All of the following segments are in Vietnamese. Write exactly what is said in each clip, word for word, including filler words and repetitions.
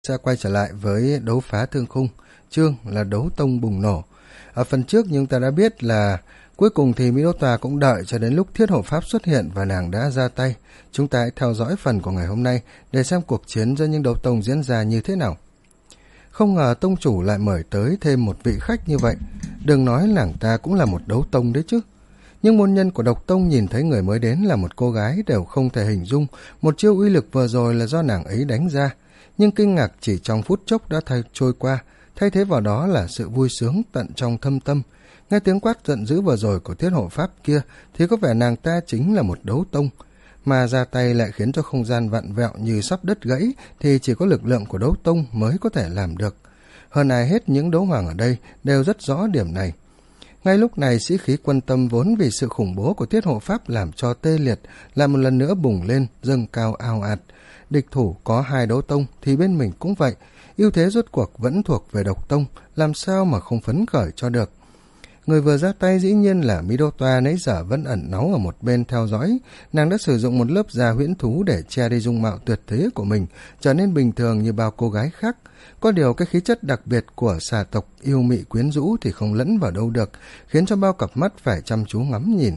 Sẽ quay trở lại với đấu phá thương khung, chương là đấu tông bùng nổ. Ở phần trước chúng ta đã biết là cuối cùng thì Mỹ Đô Tòa cũng đợi cho đến lúc Thiết Hộ Pháp xuất hiện và nàng đã ra tay. Chúng ta hãy theo dõi phần của ngày hôm nay để xem cuộc chiến giữa những đấu tông diễn ra như thế nào. Không ngờ tông chủ lại mời tới thêm một vị khách như vậy. Đừng nói nàng ta cũng là một đấu tông đấy chứ. Nhưng môn nhân của độc tông nhìn thấy người mới đến là một cô gái đều không thể hình dung một chiêu uy lực vừa rồi là do nàng ấy đánh ra. Nhưng kinh ngạc chỉ trong phút chốc đã thay trôi qua, thay thế vào đó là sự vui sướng tận trong thâm tâm. Nghe tiếng quát giận dữ vừa rồi của Thiết Hộ Pháp kia thì có vẻ nàng ta chính là một đấu tông, mà ra tay lại khiến cho không gian vặn vẹo như sắp đứt gãy thì chỉ có lực lượng của đấu tông mới có thể làm được. Hơn ai hết những đấu hoàng ở đây đều rất rõ điểm này. Ngay lúc này sĩ khí quân tâm vốn vì sự khủng bố của Thiết Hộ Pháp làm cho tê liệt lại một lần nữa bùng lên, dâng cao ào ạt. Địch thủ có hai đấu tông thì bên mình cũng vậy, ưu thế rốt cuộc vẫn thuộc về độc tông, làm sao mà không phấn khởi cho được. Người vừa ra tay dĩ nhiên là Mỹ Đô Toa, nãy giờ vẫn ẩn náu ở một bên theo dõi. Nàng đã sử dụng một lớp da huyễn thú để che đi dung mạo tuyệt thế của mình, trở nên bình thường như bao cô gái khác. Có điều cái khí chất đặc biệt của xà tộc yêu mị quyến rũ thì không lẫn vào đâu được, khiến cho bao cặp mắt phải chăm chú ngắm nhìn.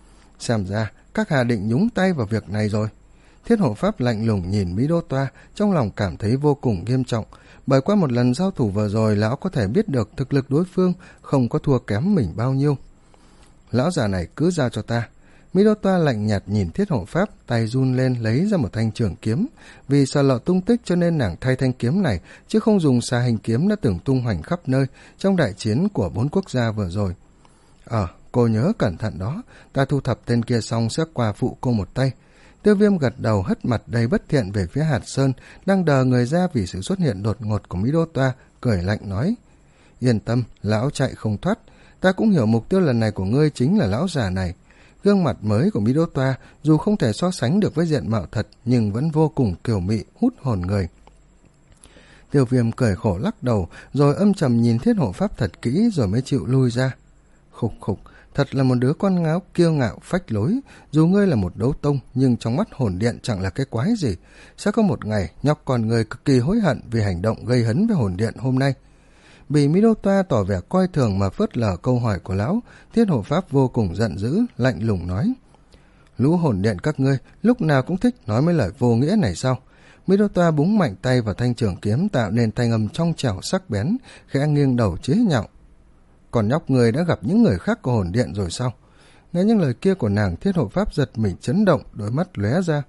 Xem ra các hà định nhúng tay vào việc này rồi. Thiết Hộ Pháp lạnh lùng nhìn Mỹ Đô Toa, trong lòng cảm thấy vô cùng nghiêm trọng, bởi qua một lần giao thủ vừa rồi lão có thể biết được thực lực đối phương không có thua kém mình bao nhiêu. Lão già này cứ giao cho ta. Mỹ Đô Toa lạnh nhạt nhìn Thiết Hộ Pháp, tay run lên lấy ra một thanh trường kiếm. Vì sợ lộ tung tích cho nên nàng thay thanh kiếm này, chứ không dùng xà hình kiếm đã từng tung hoành khắp nơi trong đại chiến của bốn quốc gia vừa rồi. Ờ, cô nhớ cẩn thận đó, ta thu thập tên kia xong sẽ qua phụ cô một tay. Tiêu Viêm gật đầu, hất mặt đầy bất thiện về phía Hạt Sơn, đang đờ người ra vì sự xuất hiện đột ngột của Mỹ Đô Toa, cười lạnh nói: Yên tâm, lão chạy không thoát, ta cũng hiểu mục tiêu lần này của ngươi chính là lão già này. Gương mặt mới của Mỹ Đô Toa dù không thể so sánh được với diện mạo thật nhưng vẫn vô cùng kiều mị, hút hồn người. Tiêu Viêm cười khổ lắc đầu, rồi âm trầm nhìn Thiết Hộ Pháp thật kỹ rồi mới chịu lui ra. Khục khục, thật là một đứa con ngáo kiêu ngạo phách lối, dù ngươi là một đấu tông nhưng trong mắt hồn điện chẳng là cái quái gì. Sẽ có một ngày nhóc con ngươi cực kỳ hối hận vì hành động gây hấn với hồn điện hôm nay. Bị Mỹ Đô Toa tỏ vẻ coi thường mà phớt lờ câu hỏi của lão, Thiết Hộ Pháp vô cùng giận dữ, lạnh lùng nói: Lũ hồn điện các ngươi lúc nào cũng thích nói mấy lời vô nghĩa này sao? Mỹ Đô Toa búng mạnh tay vào thanh trường kiếm tạo nên thanh âm trong trẻo sắc bén, khẽ nghiêng đầu chế nhạo: Còn nhóc người đã gặp những người khác của hồn điện rồi sao? Nghe những lời kia của nàng, Thiết Hộ Pháp giật mình chấn động, đôi mắt lóe ra.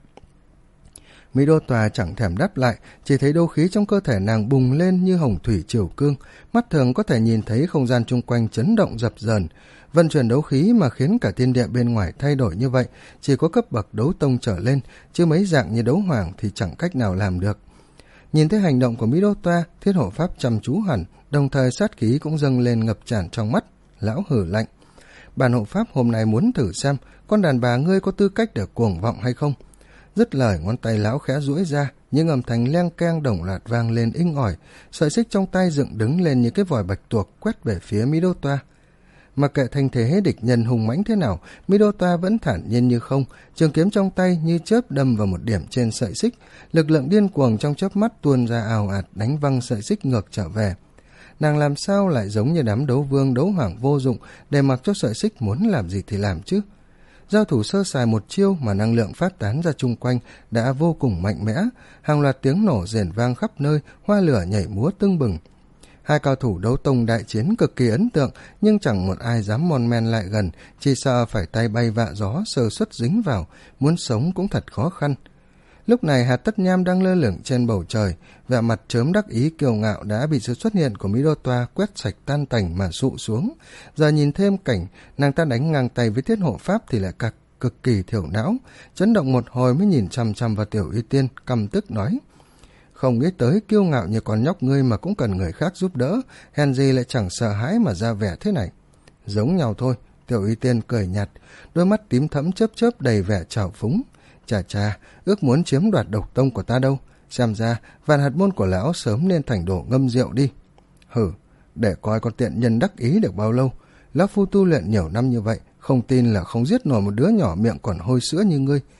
Mỹ Đô Tòa chẳng thèm đáp lại, chỉ thấy đấu khí trong cơ thể nàng bùng lên như hồng thủy triều cương, mắt thường có thể nhìn thấy không gian chung quanh chấn động dập dờn. Vận chuyển đấu khí mà khiến cả thiên địa bên ngoài thay đổi như vậy, chỉ có cấp bậc đấu tông trở lên, chứ mấy dạng như đấu hoàng thì chẳng cách nào làm được. Nhìn thấy hành động của Mỹ Đô Toa, Thiết Hộ Pháp chăm chú hẳn, đồng thời sát khí cũng dâng lên ngập tràn trong mắt. Lão hử lạnh: Bản hộ pháp hôm nay muốn thử xem con đàn bà ngươi có tư cách để cuồng vọng hay không. Dứt lời, ngón tay lão khẽ duỗi ra, những âm thanh leng keng đồng loạt vang lên inh ỏi, sợi xích trong tay dựng đứng lên như cái vòi bạch tuộc quét về phía Mỹ Đô Toa. Mặc kệ thành thế địch nhân hùng mãnh thế nào, Mỹ Đô Toa vẫn thản nhiên như không, trường kiếm trong tay như chớp đâm vào một điểm trên sợi xích, lực lượng điên cuồng trong chớp mắt tuôn ra ào ạt đánh văng sợi xích ngược trở về. Nàng làm sao lại giống như đám đấu vương đấu hoàng vô dụng để mặc cho sợi xích muốn làm gì thì làm chứ? Giao thủ sơ sài một chiêu mà năng lượng phát tán ra chung quanh đã vô cùng mạnh mẽ, hàng loạt tiếng nổ rền vang khắp nơi, hoa lửa nhảy múa tưng bừng. Hai cao thủ đấu tông đại chiến cực kỳ ấn tượng, nhưng chẳng một ai dám mon men lại gần, chỉ sợ phải tay bay vạ gió, sơ suất dính vào, muốn sống cũng thật khó khăn. Lúc này Hạt Tất Nham đang lơ lửng trên bầu trời, vẻ mặt chớm đắc ý kiêu ngạo đã bị sự xuất hiện của Mỹ Đô Toa quét sạch tan tành mà sụ xuống. Giờ nhìn thêm cảnh nàng ta đánh ngang tay với Thiết Hộ Pháp thì lại cực, cực kỳ thiểu não, chấn động một hồi mới nhìn chăm chăm vào Tiểu Y Tiên, căm tức nói: Không nghĩ tới kiêu ngạo như con nhóc ngươi mà cũng cần người khác giúp đỡ, hèn gì lại chẳng sợ hãi mà ra vẻ thế này. Giống nhau thôi. Tiểu Y Tiên cười nhạt, đôi mắt tím thẫm chớp chớp đầy vẻ trào phúng. Chà chà, ước muốn chiếm đoạt độc tông của ta đâu, xem ra vạn hạt môn của lão sớm nên thành đổ ngâm rượu đi. Hử, để coi con tiện nhân đắc ý được bao lâu. Lão phu tu luyện nhiều năm như vậy, không tin là không giết nổi một đứa nhỏ miệng còn hôi sữa như ngươi.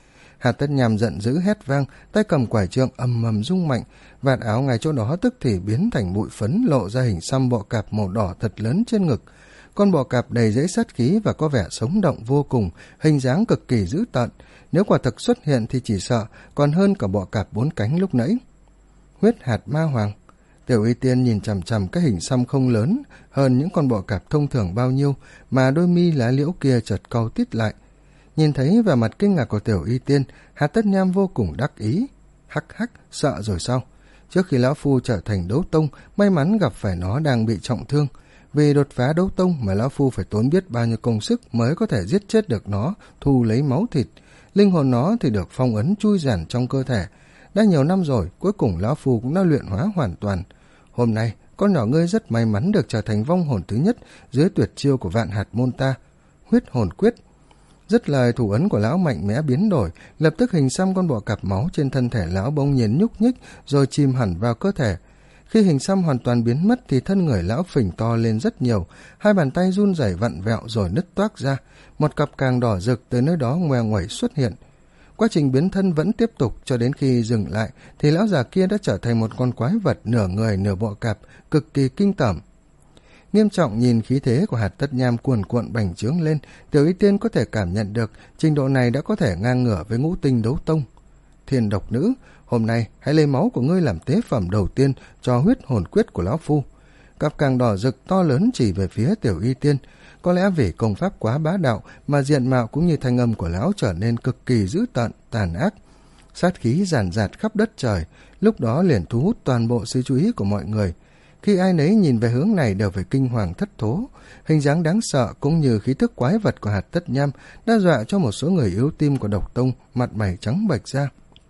Hạt Tất Nham giận dữ hét vang, tay cầm quải trượng ầm ầm rung mạnh, vạt áo ngay chỗ đó tức thì biến thành bụi phấn, lộ ra hình xăm bọ cạp màu đỏ thật lớn trên ngực. Con bọ cạp đầy dẫy sát khí và có vẻ sống động vô cùng, hình dáng cực kỳ dữ tợn. Nếu quả thực xuất hiện thì chỉ sợ còn hơn cả bọ cạp bốn cánh lúc nãy. Huyết hạt ma hoàng. Tiểu Y Tiên nhìn chằm chằm cái hình xăm không lớn hơn những con bọ cạp thông thường bao nhiêu, mà đôi mi lá liễu kia chợt cau tít lại. Nhìn thấy vẻ mặt kinh ngạc của Tiểu Y Tiên, Hạt Tất Nham vô cùng đắc ý. Hắc hắc, sợ rồi sao? Trước khi lão phu trở thành đấu tông, may mắn gặp phải nó đang bị trọng thương. Vì đột phá đấu tông mà lão phu phải tốn biết bao nhiêu công sức mới có thể giết chết được nó, thu lấy máu thịt. Linh hồn nó thì được phong ấn chui giản trong cơ thể. Đã nhiều năm rồi, cuối cùng lão phu cũng đã luyện hóa hoàn toàn. Hôm nay, con nhỏ ngươi rất may mắn được trở thành vong hồn thứ nhất dưới tuyệt chiêu của Vạn Hạt môn ta, Huyết hồn quyết. Dứt lời, thủ ấn của lão mạnh mẽ biến đổi, lập tức hình xăm con bọ cạp máu trên thân thể lão bỗng nhiên nhúc nhích rồi chìm hẳn vào cơ thể. Khi hình xăm hoàn toàn biến mất thì thân người lão phình to lên rất nhiều, hai bàn tay run rẩy vặn vẹo rồi nứt toác ra, một cặp càng đỏ rực từ nơi đó ngoe nguẩy xuất hiện. Quá trình biến thân vẫn tiếp tục, cho đến khi dừng lại thì lão già kia đã trở thành một con quái vật nửa người nửa bọ cạp, cực kỳ kinh tởm. Nghiêm trọng nhìn khí thế của Hạt Tất Nham cuồn cuộn bành trướng lên, Tiểu Y Tiên có thể cảm nhận được trình độ này đã có thể ngang ngửa với ngũ tinh đấu tông. Thiên độc nữ, hôm nay hãy lấy máu của ngươi làm tế phẩm đầu tiên cho huyết hồn quyết của lão phu. Cặp càng đỏ rực to lớn chỉ về phía Tiểu Y Tiên. Có lẽ vì công pháp quá bá đạo mà diện mạo cũng như thanh âm của lão trở nên cực kỳ dữ tợn, tàn ác. Sát khí ràn rạt khắp đất trời, lúc đó liền thu hút toàn bộ sự chú ý của mọi người. Khi ai nấy nhìn về hướng này đều phải kinh hoàng thất thố. Hình dáng đáng sợ cũng như khí thức quái vật của Hạt Tất Nham đã dọa cho một số người yếu tim của độc tông mặt mày trắng bệch ra.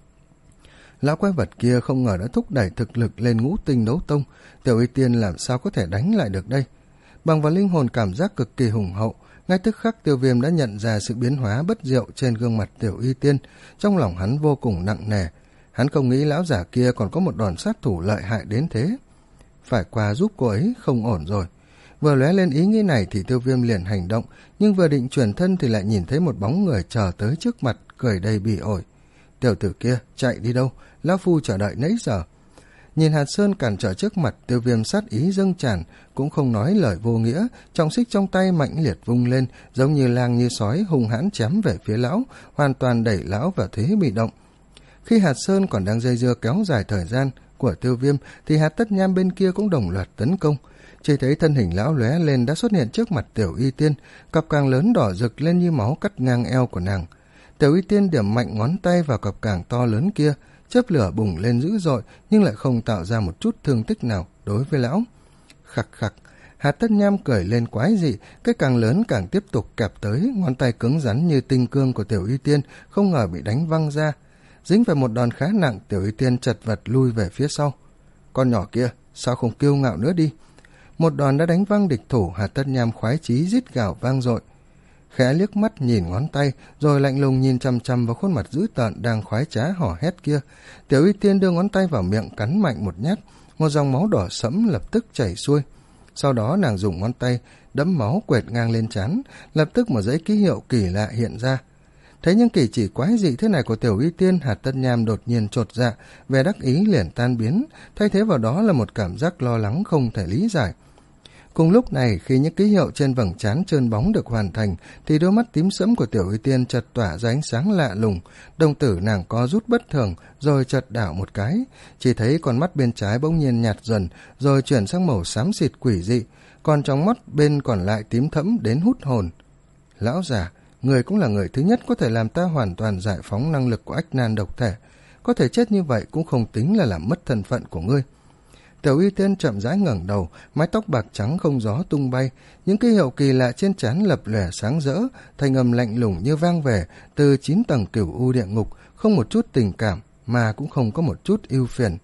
Lão quái vật kia không ngờ đã thúc đẩy thực lực lên ngũ tinh đấu tông, Tiểu Y Tiên làm sao có thể đánh lại được đây? Bằng vào linh hồn cảm giác cực kỳ hùng hậu, ngay tức khắc Tiêu Viêm đã nhận ra sự biến hóa bất diệu trên gương mặt Tiểu Y Tiên, trong lòng hắn vô cùng nặng nề. Hắn không nghĩ lão giả kia còn có một đòn sát thủ lợi hại đến thế. Phải qua giúp cô ấy không ổn rồi. Vừa lóe lên ý nghĩ này thì Tiêu Viêm liền hành động, nhưng vừa định chuyển thân thì lại nhìn thấy một bóng người chờ tới trước mặt, cười đầy bỉ ổi. Tiểu tử kia, chạy đi đâu? Lão phu chờ đợi nãy giờ. Nhìn Hạt Sơn cản trở trước mặt, Tiêu Viêm sát ý dâng tràn, cũng không nói lời vô nghĩa, trọng xích trong tay mạnh liệt vung lên, giống như lang như sói hung hãn chém về phía lão, hoàn toàn đẩy lão vào thế bị động. Khi Hạt Sơn còn đang dây dưa kéo dài thời gian của Tiêu Viêm thì Hạt Tất Nham bên kia cũng đồng loạt tấn công. Chỉ thấy thân hình lão lóe lên đã xuất hiện trước mặt Tiểu Y Tiên, cặp càng lớn đỏ rực lên như máu cắt ngang eo của nàng. Tiểu Y Tiên điểm mạnh ngón tay vào cặp càng to lớn kia, chớp lửa bùng lên dữ dội nhưng lại không tạo ra một chút thương tích nào đối với lão. Khặc khặc, Hạt Tất Nham cười lên quái dị, cái càng lớn càng tiếp tục kẹp tới, ngón tay cứng rắn như tinh cương của Tiểu Y Tiên không ngờ bị đánh văng ra. Dính phải một đòn khá nặng, Tiểu Y Tiên chật vật lui về phía sau. Con nhỏ kia, sao không kiêu ngạo nữa đi? Một đòn đã đánh văng địch thủ, Hạt Tất Nham khoái chí rít gào vang dội. Khẽ liếc mắt nhìn ngón tay, rồi lạnh lùng nhìn chằm chằm vào khuôn mặt dữ tợn đang khoái trá hò hét kia. Tiểu Y Tiên đưa ngón tay vào miệng cắn mạnh một nhát, một dòng máu đỏ sẫm lập tức chảy xuôi. Sau đó nàng dùng ngón tay đẫm máu quệt ngang lên trán, lập tức một dãy ký hiệu kỳ lạ hiện ra. Thấy những kỳ chỉ quái dị thế này của Tiểu Y Tiên, Hạt Tất Nham đột nhiên chột dạ, vẻ đắc ý liền tan biến, thay thế vào đó là một cảm giác lo lắng không thể lý giải. Cùng lúc này, khi những ký hiệu trên vầng trán trơn bóng được hoàn thành, thì đôi mắt tím sẫm của Tiểu Y Tiên chợt tỏa ra ánh sáng lạ lùng, đồng tử nàng co rút bất thường, rồi chợt đảo một cái, chỉ thấy con mắt bên trái bỗng nhiên nhạt dần, rồi chuyển sang màu xám xịt quỷ dị, còn trong mắt bên còn lại tím thẫm đến hút hồn. Lão già, người cũng là người thứ nhất có thể làm ta hoàn toàn giải phóng năng lực của ách nan độc thể, có thể chết như vậy cũng không tính là làm mất thân phận của ngươi. Tiểu Y Tiên chậm rãi ngẩng đầu, mái tóc bạc trắng không gió tung bay, những ký hiệu kỳ lạ trên trán lập lòe sáng rỡ, thanh âm lạnh lùng như vang về từ chín tầng cửu u địa ngục, không một chút tình cảm mà cũng không có một chút ưu phiền.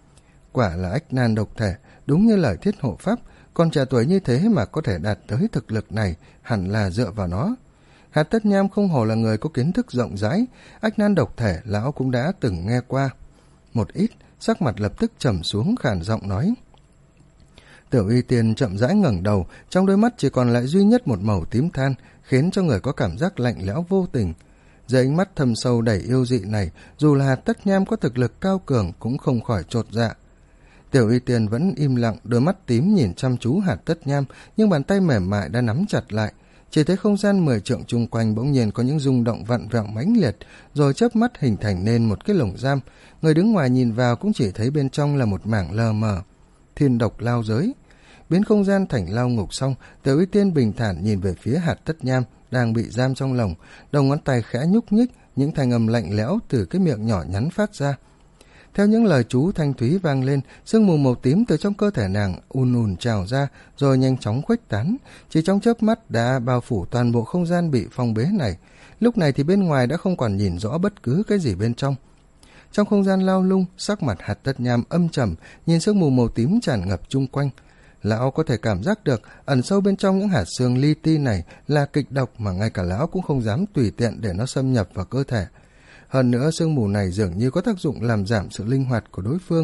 Quả là ách nan độc thể, đúng như lời thiết hộ pháp, còn trẻ tuổi như thế mà có thể đạt tới thực lực này, hẳn là dựa vào nó. Hạt Tất Nham không hổ là người có kiến thức rộng rãi, ách nan độc thể lão cũng đã từng nghe qua một ít. Sắc mặt lập tức trầm xuống, khàn giọng nói. Tiểu Y Tiên chậm rãi ngẩng đầu, trong đôi mắt chỉ còn lại duy nhất một màu tím than, khiến cho người có cảm giác lạnh lẽo vô tình. Dưới ánh mắt thâm sâu đầy yêu dị này, dù là Hạt Tất Nham có thực lực cao cường cũng không khỏi chột dạ. Tiểu Y Tiên vẫn im lặng, đôi mắt tím nhìn chăm chú Hạt Tất Nham, nhưng bàn tay mềm mại đã nắm chặt lại. Chỉ thấy không gian mười trượng chung quanh bỗng nhiên có những rung động vặn vẹo mãnh liệt, rồi chớp mắt hình thành nên một cái lồng giam. Người đứng ngoài nhìn vào cũng chỉ thấy bên trong là một mảng lờ mờ. Thiên độc lao giới. Biến không gian thành lao ngục xong, Tiểu Y Tiên bình thản nhìn về phía Hạt Tất Nham đang bị giam trong lồng, đầu ngón tay khẽ nhúc nhích, những thanh âm lạnh lẽo từ cái miệng nhỏ nhắn phát ra. Theo những lời chú thanh thúy vang lên, sương mù màu tím từ trong cơ thể nàng ùn ùn trào ra, rồi nhanh chóng khuếch tán, chỉ trong chớp mắt đã bao phủ toàn bộ không gian bị phong bế này. Lúc này thì bên ngoài đã không còn nhìn rõ bất cứ cái gì bên trong. Trong không gian lao lung, sắc mặt Hạt Tất Nham âm trầm, nhìn sương mù màu tím tràn ngập chung quanh. Lão có thể cảm giác được ẩn sâu bên trong những hạt xương li ti này là kịch độc mà ngay cả lão cũng không dám tùy tiện để nó xâm nhập vào cơ thể. Hơn nữa, sương mù này dường như có tác dụng làm giảm sự linh hoạt của đối phương.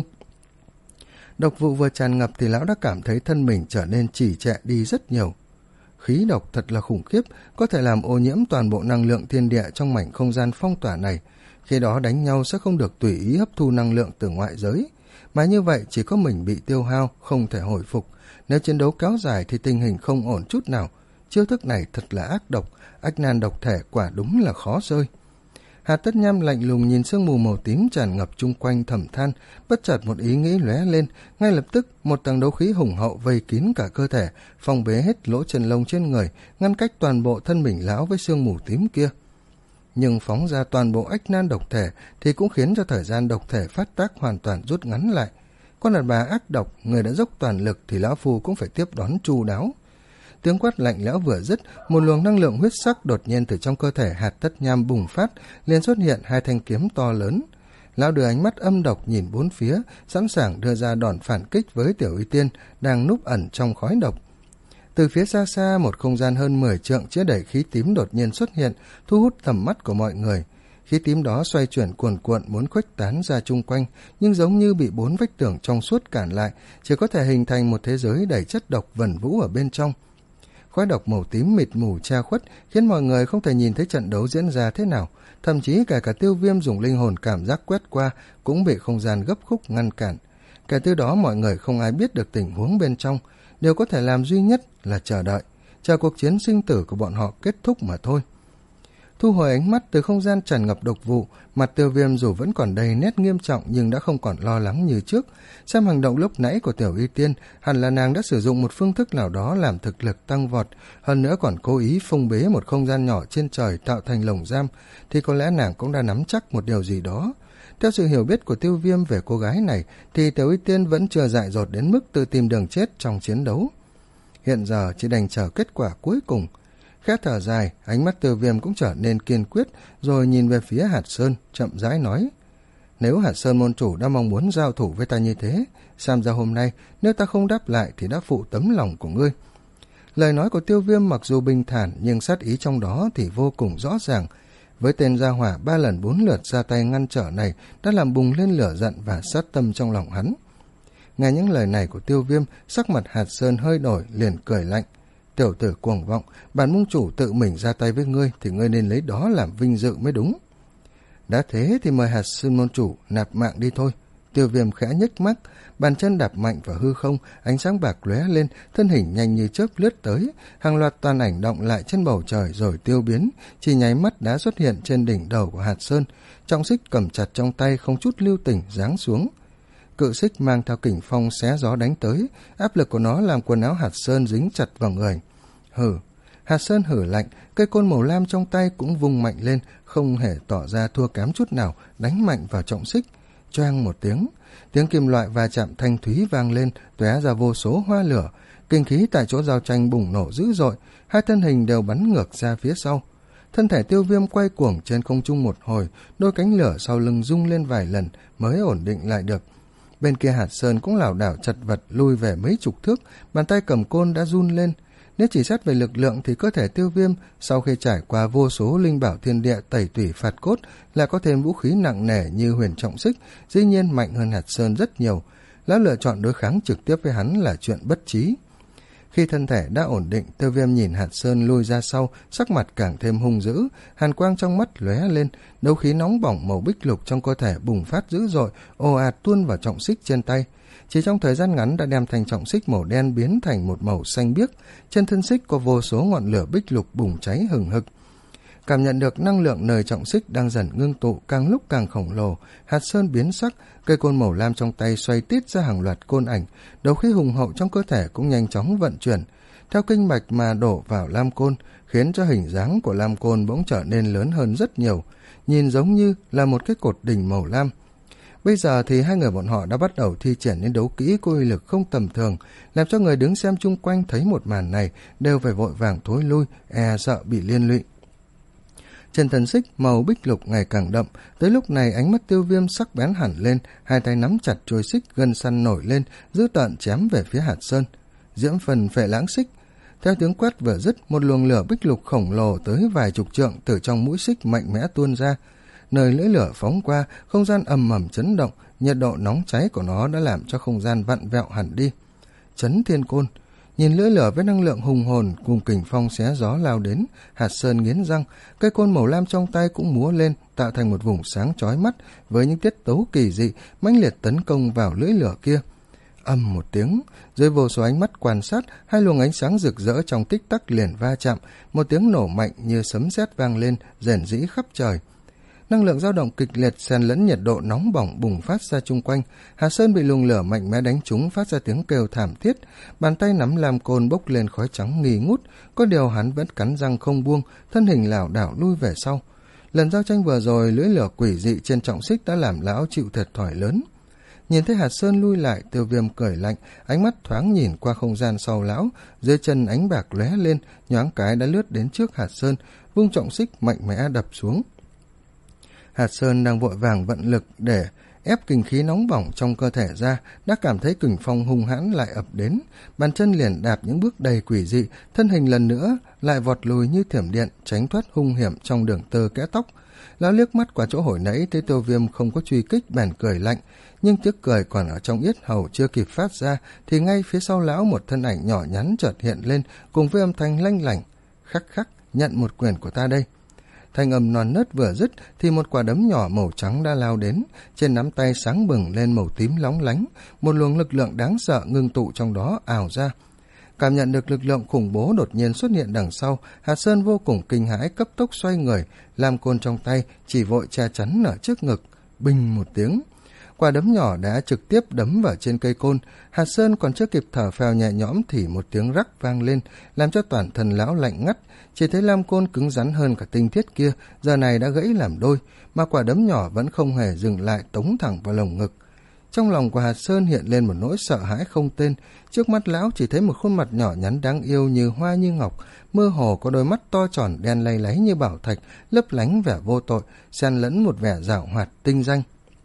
Độc vụ vừa tràn ngập thì lão đã cảm thấy thân mình trở nên trì trệ đi rất nhiều. Khí độc thật là khủng khiếp, có thể làm ô nhiễm toàn bộ năng lượng thiên địa trong mảnh không gian phong tỏa này. Khi đó đánh nhau sẽ không được tùy ý hấp thu năng lượng từ ngoại giới, mà như vậy chỉ có mình bị tiêu hao, không thể hồi phục. Nếu chiến đấu kéo dài thì tình hình không ổn chút nào. Chiêu thức này thật là ác độc, ách nan độc thể quả đúng là khó rơi. Hạt Tất Nham lạnh lùng nhìn sương mù màu tím tràn ngập chung quanh thầm than, bất chợt một ý nghĩ lóe lên, ngay lập tức một tầng đấu khí hùng hậu vây kín cả cơ thể, phong bế hết lỗ chân lông trên người, ngăn cách toàn bộ thân mình lão với sương mù tím kia. Nhưng phóng ra toàn bộ ách nan độc thể thì cũng khiến cho thời gian độc thể phát tác hoàn toàn rút ngắn lại. Con đàn bà ác độc, người đã dốc toàn lực thì lão phu cũng phải tiếp đón chu đáo. Tiếng quát lạnh lẽo vừa dứt, một luồng năng lượng huyết sắc đột nhiên từ trong cơ thể Hạt Tất Nham bùng phát, liền xuất hiện hai thanh kiếm to lớn. Lão đưa ánh mắt âm độc nhìn bốn phía, sẵn sàng đưa ra đòn phản kích với Tiểu Y Tiên đang núp ẩn trong khói độc. Từ phía xa xa, một không gian hơn mười trượng chứa đầy khí tím đột nhiên xuất hiện, thu hút tầm mắt của mọi người. Khí tím đó xoay chuyển cuồn cuộn muốn khuếch tán ra chung quanh, nhưng giống như bị bốn vách tường trong suốt cản lại, chỉ có thể hình thành một thế giới đầy chất độc vẩn vũ ở bên trong. Khói độc màu tím mịt mù che khuất, khiến mọi người không thể nhìn thấy trận đấu diễn ra thế nào. Thậm chí cả cả Tiêu Viêm dùng linh hồn cảm giác quét qua cũng bị không gian gấp khúc ngăn cản. Kể từ đó mọi người không ai biết được tình huống bên trong. Điều có thể làm duy nhất là chờ đợi, chờ cuộc chiến sinh tử của bọn họ kết thúc mà thôi. Thu hồi ánh mắt từ không gian tràn ngập độc vụ, mặt Tiêu Viêm dù vẫn còn đầy nét nghiêm trọng nhưng đã không còn lo lắng như trước. Xem hành động lúc nãy của Tiểu Y Tiên, hẳn là nàng đã sử dụng một phương thức nào đó làm thực lực tăng vọt, hơn nữa còn cố ý phong bế một không gian nhỏ trên trời tạo thành lồng giam, thì có lẽ nàng cũng đã nắm chắc một điều gì đó. Theo sự hiểu biết của Tiêu Viêm về cô gái này, thì Tiểu Y Tiên vẫn chưa dại dột đến mức tự tìm đường chết trong chiến đấu. Hiện giờ chỉ đành chờ kết quả cuối cùng. Khẽ thở dài, ánh mắt Tiêu Viêm cũng trở nên kiên quyết, rồi nhìn về phía Hạt Sơn, chậm rãi nói: Nếu Hạt Sơn môn chủ đã mong muốn giao thủ với ta như thế, xem ra hôm nay nếu ta không đáp lại thì đã phụ tấm lòng của ngươi. Lời nói của Tiêu Viêm mặc dù bình thản nhưng sát ý trong đó thì vô cùng rõ ràng. Với tên gia hỏa ba lần bốn lượt ra tay ngăn trở này đã làm bùng lên lửa giận và sát tâm trong lòng hắn. Nghe những lời này của Tiêu Viêm, sắc mặt Hạt Sơn hơi đổi, liền cười lạnh: Tiểu tử cuồng vọng, bản môn chủ tự mình ra tay với ngươi thì ngươi nên lấy đó làm vinh dự mới đúng. Đã thế thì mời Hạt Sơn môn chủ nạp mạng đi thôi. Tiêu Viêm khẽ nhếch mắt, bàn chân đạp mạnh vào hư không, ánh sáng bạc lóe lên, thân hình nhanh như chớp lướt tới, hàng loạt toàn ảnh động lại trên bầu trời rồi tiêu biến, chỉ nháy mắt đã xuất hiện trên đỉnh đầu của Hạt Sơn, trọng xích cầm chặt trong tay không chút lưu tình giáng xuống. Cự xích mang theo kình phong xé gió đánh tới, áp lực của nó làm quần áo Hạt Sơn dính chặt vào người. Hử! Hạt Sơn hử lạnh, cây côn màu lam trong tay cũng vung mạnh lên, không hề tỏ ra thua kém chút nào, đánh mạnh vào trọng xích. Choang một tiếng, tiếng kim loại va chạm thanh thúy vang lên, tóe ra vô số hoa lửa, kinh khí tại chỗ giao tranh bùng nổ dữ dội, hai thân hình đều bắn ngược ra phía sau. Thân thể Tiêu Viêm quay cuồng trên không trung một hồi, đôi cánh lửa sau lưng rung lên vài lần mới ổn định lại được. Bên kia Hạt Sơn cũng lảo đảo chật vật lui về mấy chục thước, bàn tay cầm côn đã run lên. Nếu chỉ xét về lực lượng thì cơ thể Tiêu Viêm sau khi trải qua vô số linh bảo thiên địa tẩy tủy phạt cốt là có thêm vũ khí nặng nề như huyền trọng xích, dĩ nhiên mạnh hơn Hạt Sơn rất nhiều. Lão lựa chọn đối kháng trực tiếp với hắn là chuyện bất trí. Khi thân thể đã ổn định, Tiêu Viêm nhìn Hạt Sơn lui ra sau, sắc mặt càng thêm hung dữ, hàn quang trong mắt lóe lên, đấu khí nóng bỏng màu bích lục trong cơ thể bùng phát dữ dội, ồ ạt tuôn vào trọng xích trên tay. Chỉ trong thời gian ngắn đã đem thành trọng xích màu đen biến thành một màu xanh biếc, trên thân xích có vô số ngọn lửa bích lục bùng cháy hừng hực. Cảm nhận được năng lượng nơi trọng xích đang dần ngưng tụ, càng lúc càng khổng lồ, Hạt Sơn biến sắc, cây côn màu lam trong tay xoay tít ra hàng loạt côn ảnh, đấu khí hùng hậu trong cơ thể cũng nhanh chóng vận chuyển theo kinh mạch mà đổ vào lam côn, khiến cho hình dáng của lam côn bỗng trở nên lớn hơn rất nhiều, nhìn giống như là một cái cột đỉnh màu lam. Bây giờ thì hai người bọn họ đã bắt đầu thi triển những đấu kỹ có uy lực không tầm thường, làm cho người đứng xem chung quanh thấy một màn này đều phải vội vàng thối lui, e sợ bị liên lụy. Trên thân xích màu bích lục ngày càng đậm, tới lúc này ánh mắt Tiêu Viêm sắc bén hẳn lên, hai tay nắm chặt chuôi xích, gân săn nổi lên, dữ tợn chém về phía Hạt Sơn. Diễm phần phệ lãng xích. Theo tiếng quát vừa dứt, một luồng lửa bích lục khổng lồ tới vài chục trượng từ trong mũi xích mạnh mẽ tuôn ra. Nơi lưỡi lửa phóng qua, không gian ầm ầm chấn động, nhiệt độ nóng cháy của nó đã làm cho không gian vặn vẹo hẳn đi. Chấn thiên côn. Nhìn lưỡi lửa với năng lượng hùng hồn cùng kình phong xé gió lao đến, Hạt Sơn nghiến răng, cây côn màu lam trong tay cũng múa lên, tạo thành một vùng sáng chói mắt với những tiết tấu kỳ dị, mãnh liệt tấn công vào lưỡi lửa kia. Ầm một tiếng, dưới vô số ánh mắt quan sát, hai luồng ánh sáng rực rỡ trong tích tắc liền va chạm, một tiếng nổ mạnh như sấm sét vang lên, rền rĩ khắp trời. Năng lượng dao động kịch liệt xen lẫn nhiệt độ nóng bỏng bùng phát ra chung quanh. Hà Sơn bị luồng lửa mạnh mẽ đánh trúng, phát ra tiếng kêu thảm thiết, bàn tay nắm lam côn bốc lên khói trắng nghi ngút, có điều hắn vẫn cắn răng không buông, thân hình lảo đảo lui về sau. Lần giao tranh vừa rồi, lưỡi lửa quỷ dị trên trọng xích đã làm lão chịu thiệt thòi lớn. Nhìn thấy Hạt Sơn lui lại, Tiêu Viêm cười lạnh, ánh mắt thoáng nhìn qua không gian sau lão, dưới chân ánh bạc lóe lên, nhoáng cái đã lướt đến trước Hạt Sơn, vung trọng xích mạnh mẽ đập xuống. Hạt Sơn đang vội vàng vận lực để ép kình khí nóng bỏng trong cơ thể ra, đã cảm thấy kình phong hung hãn lại ập đến, bàn chân liền đạp những bước đầy quỷ dị, thân hình lần nữa lại vọt lùi như thiểm điện, tránh thoát hung hiểm trong đường tơ kẽ tóc. Lão liếc mắt qua chỗ hồi nãy thấy Tiêu Viêm không có truy kích, bèn cười lạnh, nhưng tiếng cười còn ở trong yết hầu chưa kịp phát ra thì ngay phía sau lão một thân ảnh nhỏ nhắn chợt hiện lên, cùng với âm thanh lanh lảnh, khắc khắc, nhận một quyền của ta đây. Thanh âm non nớt vừa dứt thì một quả đấm nhỏ màu trắng đã lao đến, trên nắm tay sáng bừng lên màu tím lóng lánh, một luồng lực lượng đáng sợ ngưng tụ trong đó ào ra. Cảm nhận được lực lượng khủng bố đột nhiên xuất hiện đằng sau, Hạt Sơn vô cùng kinh hãi, cấp tốc xoay người, lam côn trong tay chỉ vội che chắn ở trước ngực. Binh một tiếng, quả đấm nhỏ đã trực tiếp đấm vào trên cây côn. Hạt Sơn còn chưa kịp thở phào nhẹ nhõm thì một tiếng rắc vang lên, làm cho toàn thân lão lạnh ngắt. Chỉ thấy lam côn cứng rắn hơn cả tinh thiết kia, giờ này đã gãy làm đôi, mà quả đấm nhỏ vẫn không hề dừng lại, tống thẳng vào lồng ngực. Trong lòng của Hạt Sơn hiện lên một nỗi sợ hãi không tên, trước mắt lão chỉ thấy một khuôn mặt nhỏ nhắn đáng yêu như hoa như ngọc, mơ hồ có đôi mắt to tròn đen lay láy như bảo thạch, lấp lánh vẻ vô tội, xen lẫn một vẻ giảo hoạt tinh danh.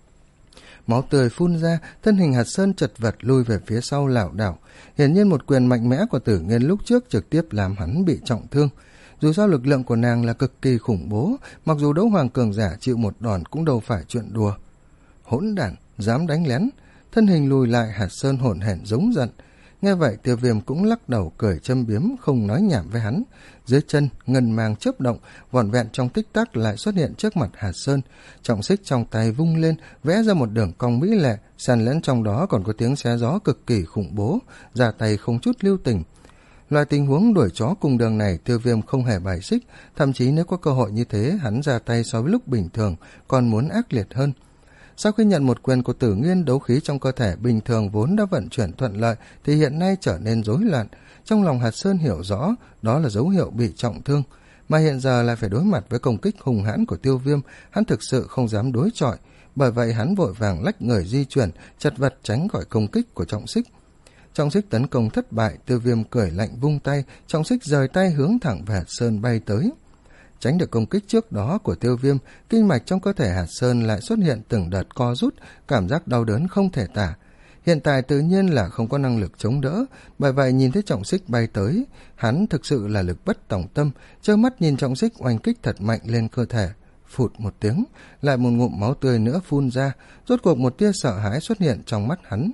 Máu tươi phun ra, thân hình Hạt Sơn chật vật lui về phía sau lảo đảo, hiển nhiên một quyền mạnh mẽ của Tử Nghiên lúc trước trực tiếp làm hắn bị trọng thương. Dù sao lực lượng của nàng là cực kỳ khủng bố, mặc dù đấu hoàng cường giả chịu một đòn cũng đâu phải chuyện đùa. Hỗn đản, dám đánh lén. Thân hình lùi lại, Hạt Sơn hổn hển giống giận. Nghe vậy Tiêu Viêm cũng lắc đầu cười châm biếm, không nói nhảm với hắn. Dưới chân ngân mang chớp động, vỏn vẹn trong tích tắc lại xuất hiện trước mặt Hạt Sơn. Trọng xích trong tay vung lên, vẽ ra một đường cong mỹ lệ, xen lẫn trong đó còn có tiếng xé gió cực kỳ khủng bố, ra tay không chút lưu tình. Loại tình huống đuổi chó cùng đường này Tiêu Viêm không hề bài xích, thậm chí nếu có cơ hội như thế, hắn ra tay so với lúc bình thường còn muốn ác liệt hơn. Sau khi nhận một quyền của Tử Nghiên, đấu khí trong cơ thể bình thường vốn đã vận chuyển thuận lợi thì hiện nay trở nên rối loạn. Trong lòng Hạt Sơn hiểu rõ đó là dấu hiệu bị trọng thương, mà hiện giờ lại phải đối mặt với công kích hùng hãn của Tiêu Viêm, hắn thực sự không dám đối chọi. Bởi vậy hắn vội vàng lách người di chuyển, chật vật tránh khỏi công kích của trọng xích. Trọng xích tấn công thất bại, Tiêu Viêm cười lạnh vung tay, trọng xích rời tay hướng thẳng về Hạt Sơn bay tới. Tránh được công kích trước đó của Tiêu Viêm, kinh mạch trong cơ thể Hạt Sơn lại xuất hiện từng đợt co rút, cảm giác đau đớn không thể tả. Hiện tại tự nhiên là không có năng lực chống đỡ, bởi vậy nhìn thấy trọng xích bay tới, hắn thực sự là lực bất tòng tâm, trơ mắt nhìn trọng xích oanh kích thật mạnh lên cơ thể. Phụt một tiếng, lại một ngụm máu tươi nữa phun ra, rốt cuộc một tia sợ hãi xuất hiện trong mắt hắn.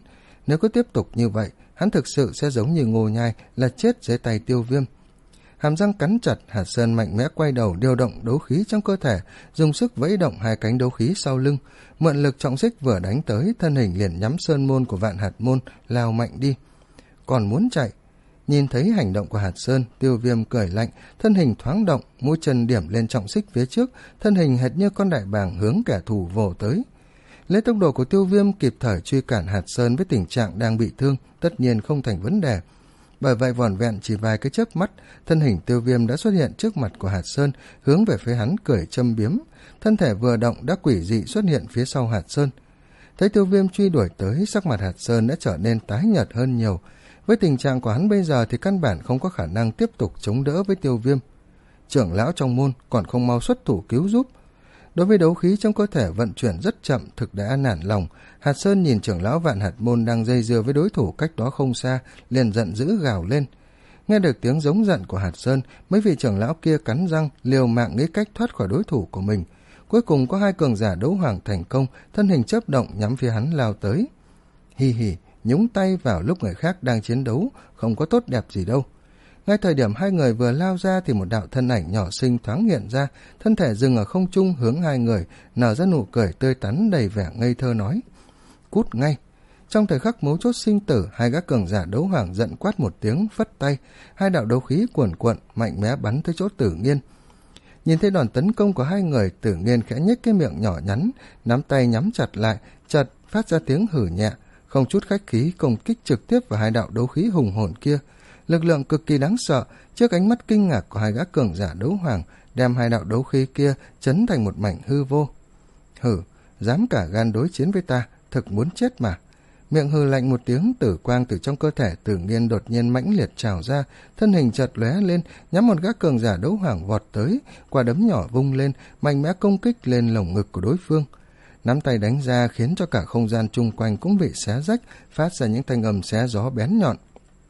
Nếu cứ tiếp tục như vậy, hắn thực sự sẽ giống như Ngô Nhai là chết dưới tay Tiêu Viêm. Hàm răng cắn chặt, Hạt Sơn mạnh mẽ quay đầu điều động đấu khí trong cơ thể, dùng sức vẫy động hai cánh đấu khí sau lưng, mượn lực trọng xích vừa đánh tới, thân hình liền nhắm sơn môn của Vạn Hạt môn lao mạnh đi. Còn muốn chạy. Nhìn thấy hành động của Hạt Sơn, Tiêu Viêm cười lạnh, thân hình thoáng động, mũi chân điểm lên trọng xích phía trước, thân hình hệt như con đại bàng hướng kẻ thù vồ tới. Lấy tốc độ của Tiêu Viêm kịp thời truy cản Hạt Sơn với tình trạng đang bị thương, tất nhiên không thành vấn đề. Bởi vậy vỏn vẹn chỉ vài cái chớp mắt, thân hình Tiêu Viêm đã xuất hiện trước mặt của Hạt Sơn, hướng về phía hắn cười châm biếm. Thân thể vừa động đã quỷ dị xuất hiện phía sau Hạt Sơn. Thấy Tiêu Viêm truy đuổi tới, sắc mặt Hạt Sơn đã trở nên tái nhợt hơn nhiều. Với tình trạng của hắn bây giờ thì căn bản không có khả năng tiếp tục chống đỡ với Tiêu Viêm. Trưởng lão trong môn còn không mau xuất thủ cứu giúp. Đối với đấu khí trong cơ thể vận chuyển rất chậm, thực đã nản lòng. Hạt Sơn nhìn trưởng lão Vạn Hạt môn đang dây dưa với đối thủ cách đó không xa, liền giận dữ gào lên. Nghe được tiếng giống giận của Hạt Sơn, mấy vị trưởng lão kia cắn răng liều mạng nghĩ cách thoát khỏi đối thủ của mình. Cuối cùng có hai cường giả đấu hoàng thành công, thân hình chớp động nhắm phía hắn lao tới. Hi hi, nhúng tay vào lúc người khác đang chiến đấu, không có tốt đẹp gì đâu. Ngay thời điểm hai người vừa lao ra thì một đạo thân ảnh nhỏ xinh thoáng hiện ra, thân thể dừng ở không trung hướng hai người, nở ra nụ cười tươi tắn đầy vẻ ngây thơ nói. Cút ngay! Trong thời khắc mấu chốt sinh tử, hai gã cường giả đấu hoàng giận quát một tiếng, phất tay, hai đạo đấu khí cuồn cuộn, mạnh mẽ bắn tới chỗ Tử Nghiên. Nhìn thấy đòn tấn công của hai người, Tử Nghiên khẽ nhếch cái miệng nhỏ nhắn, nắm tay nhắm chặt lại, chợt phát ra tiếng hử nhẹ, không chút khách khí công kích trực tiếp vào hai đạo đấu khí hùng hồn kia. Lực lượng cực kỳ đáng sợ, trước ánh mắt kinh ngạc của hai gã cường giả đấu hoàng, đem hai đạo đấu khí kia chấn thành một mảnh hư vô. Hử, dám cả gan đối chiến với ta, thực muốn chết mà. Miệng hừ lạnh một tiếng, tử quang từ trong cơ thể Tử Nghiên đột nhiên mãnh liệt trào ra, thân hình chợt lóe lên, nhắm một gã cường giả đấu hoàng vọt tới, quả đấm nhỏ vung lên, mạnh mẽ công kích lên lồng ngực của đối phương. Nắm tay đánh ra khiến cho cả không gian chung quanh cũng bị xé rách, phát ra những thanh âm xé gió bén nhọn,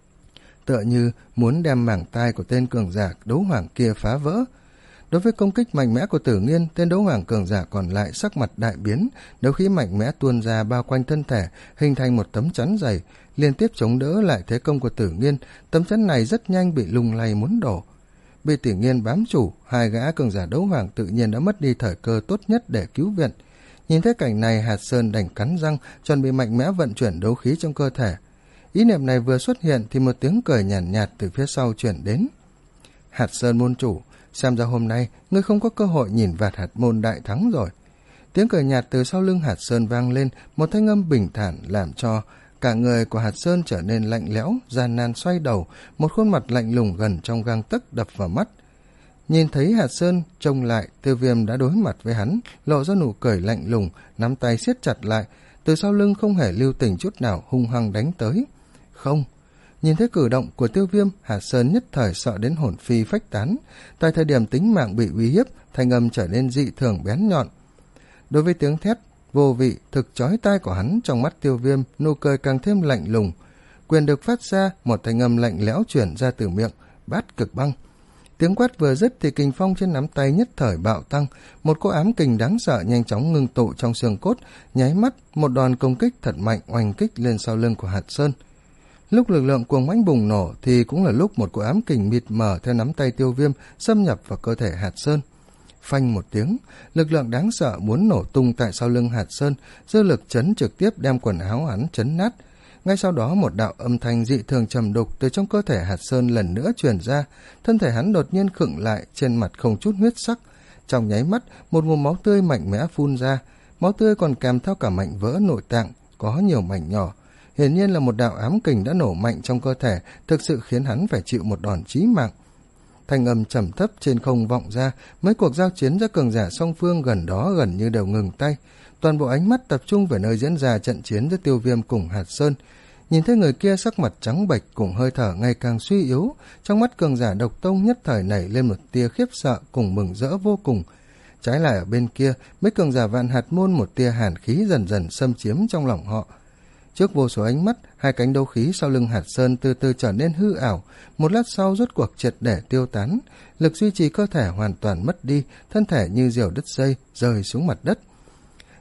tựa như muốn đem mảng tai của tên cường giả đấu hoàng kia phá vỡ. Đối với công kích mạnh mẽ của Tử Nghiên, tên đấu hoàng cường giả còn lại sắc mặt đại biến, đấu khí mạnh mẽ tuôn ra bao quanh thân thể, hình thành một tấm chắn dày, liên tiếp chống đỡ lại thế công của Tử Nghiên. Tấm chắn này rất nhanh bị lung lay muốn đổ. Bị Tử Nghiên bám chủ, hai gã cường giả đấu hoàng tự nhiên đã mất đi thời cơ tốt nhất để cứu viện. Nhìn thấy cảnh này, Hạt Sơn đành cắn răng, chuẩn bị mạnh mẽ vận chuyển đấu khí trong cơ thể. Ý niệm này vừa xuất hiện thì một tiếng cười nhàn nhạt, nhạt từ phía sau chuyển đến. Hạt Sơn môn chủ, xem ra hôm nay ngươi không có cơ hội nhìn Vạn Hạt môn đại thắng rồi. Tiếng cười nhạt từ sau lưng Hạt Sơn vang lên, một thanh âm bình thản làm cho cả người của Hạt Sơn trở nên lạnh lẽo, gian nan xoay đầu, một khuôn mặt lạnh lùng gần trong gang tấc đập vào mắt. Nhìn thấy Hạt Sơn trông lại, Tiêu Viêm đã đối mặt với hắn, lộ ra nụ cười lạnh lùng, nắm tay siết chặt lại, từ sau lưng không hề lưu tình chút nào hung hăng đánh tới. Không! Nhìn thấy cử động của Tiêu Viêm, Hạt Sơn nhất thời sợ đến hồn phi phách tán. Tại thời điểm tính mạng bị uy hiếp, thanh âm trở nên dị thường bén nhọn. Đối với tiếng thét vô vị thực chói tai của hắn, trong mắt Tiêu Viêm nụ cười càng thêm lạnh lùng. Quyền được phát ra, một thanh âm lạnh lẽo chuyển ra từ miệng, Bát Cực Băng. Tiếng quát vừa dứt thì kình phong trên nắm tay nhất thời bạo tăng, một cỗ ám kình đáng sợ nhanh chóng ngưng tụ trong xương cốt, nháy mắt một đòn công kích thật mạnh oanh kích lên sau lưng của Hạt Sơn. Lúc lực lượng cuồng mãnh bùng nổ thì cũng là lúc một cỗ ám kình mịt mờ theo nắm tay Tiêu Viêm xâm nhập vào cơ thể Hạt Sơn. Phanh một tiếng, lực lượng đáng sợ muốn nổ tung tại sau lưng Hạt Sơn, dư lực chấn trực tiếp đem quần áo hắn chấn nát. Ngay sau đó một đạo âm thanh dị thường trầm đục từ trong cơ thể Hạt Sơn lần nữa truyền ra, thân thể hắn đột nhiên khựng lại, trên mặt không chút huyết sắc. Trong nháy mắt, một nguồn máu tươi mạnh mẽ phun ra, máu tươi còn kèm theo cả mảnh vỡ nội tạng, có nhiều mảnh nhỏ. Hiển nhiên là một đạo ám kình đã nổ mạnh trong cơ thể, thực sự khiến hắn phải chịu một đòn chí mạng. Thanh âm trầm thấp trên không vọng ra, mấy cuộc giao chiến giữa cường giả song phương gần đó gần như đều ngừng tay. Toàn bộ ánh mắt tập trung về nơi diễn ra trận chiến giữa Tiêu Viêm cùng Hạt Sơn. Nhìn thấy người kia sắc mặt trắng bệch cùng hơi thở ngày càng suy yếu, trong mắt cường giả Độc Tông nhất thời nảy lên một tia khiếp sợ cùng mừng rỡ vô cùng. Trái lại ở bên kia, mấy cường giả Vạn Hạt môn một tia hàn khí dần dần xâm chiếm trong lòng họ. Trước vô số ánh mắt, hai cánh đấu khí sau lưng Hạt Sơn từ từ trở nên hư ảo, một lát sau rốt cuộc triệt để tiêu tán, lực duy trì cơ thể hoàn toàn mất đi, thân thể như diều đứt dây rơi xuống mặt đất.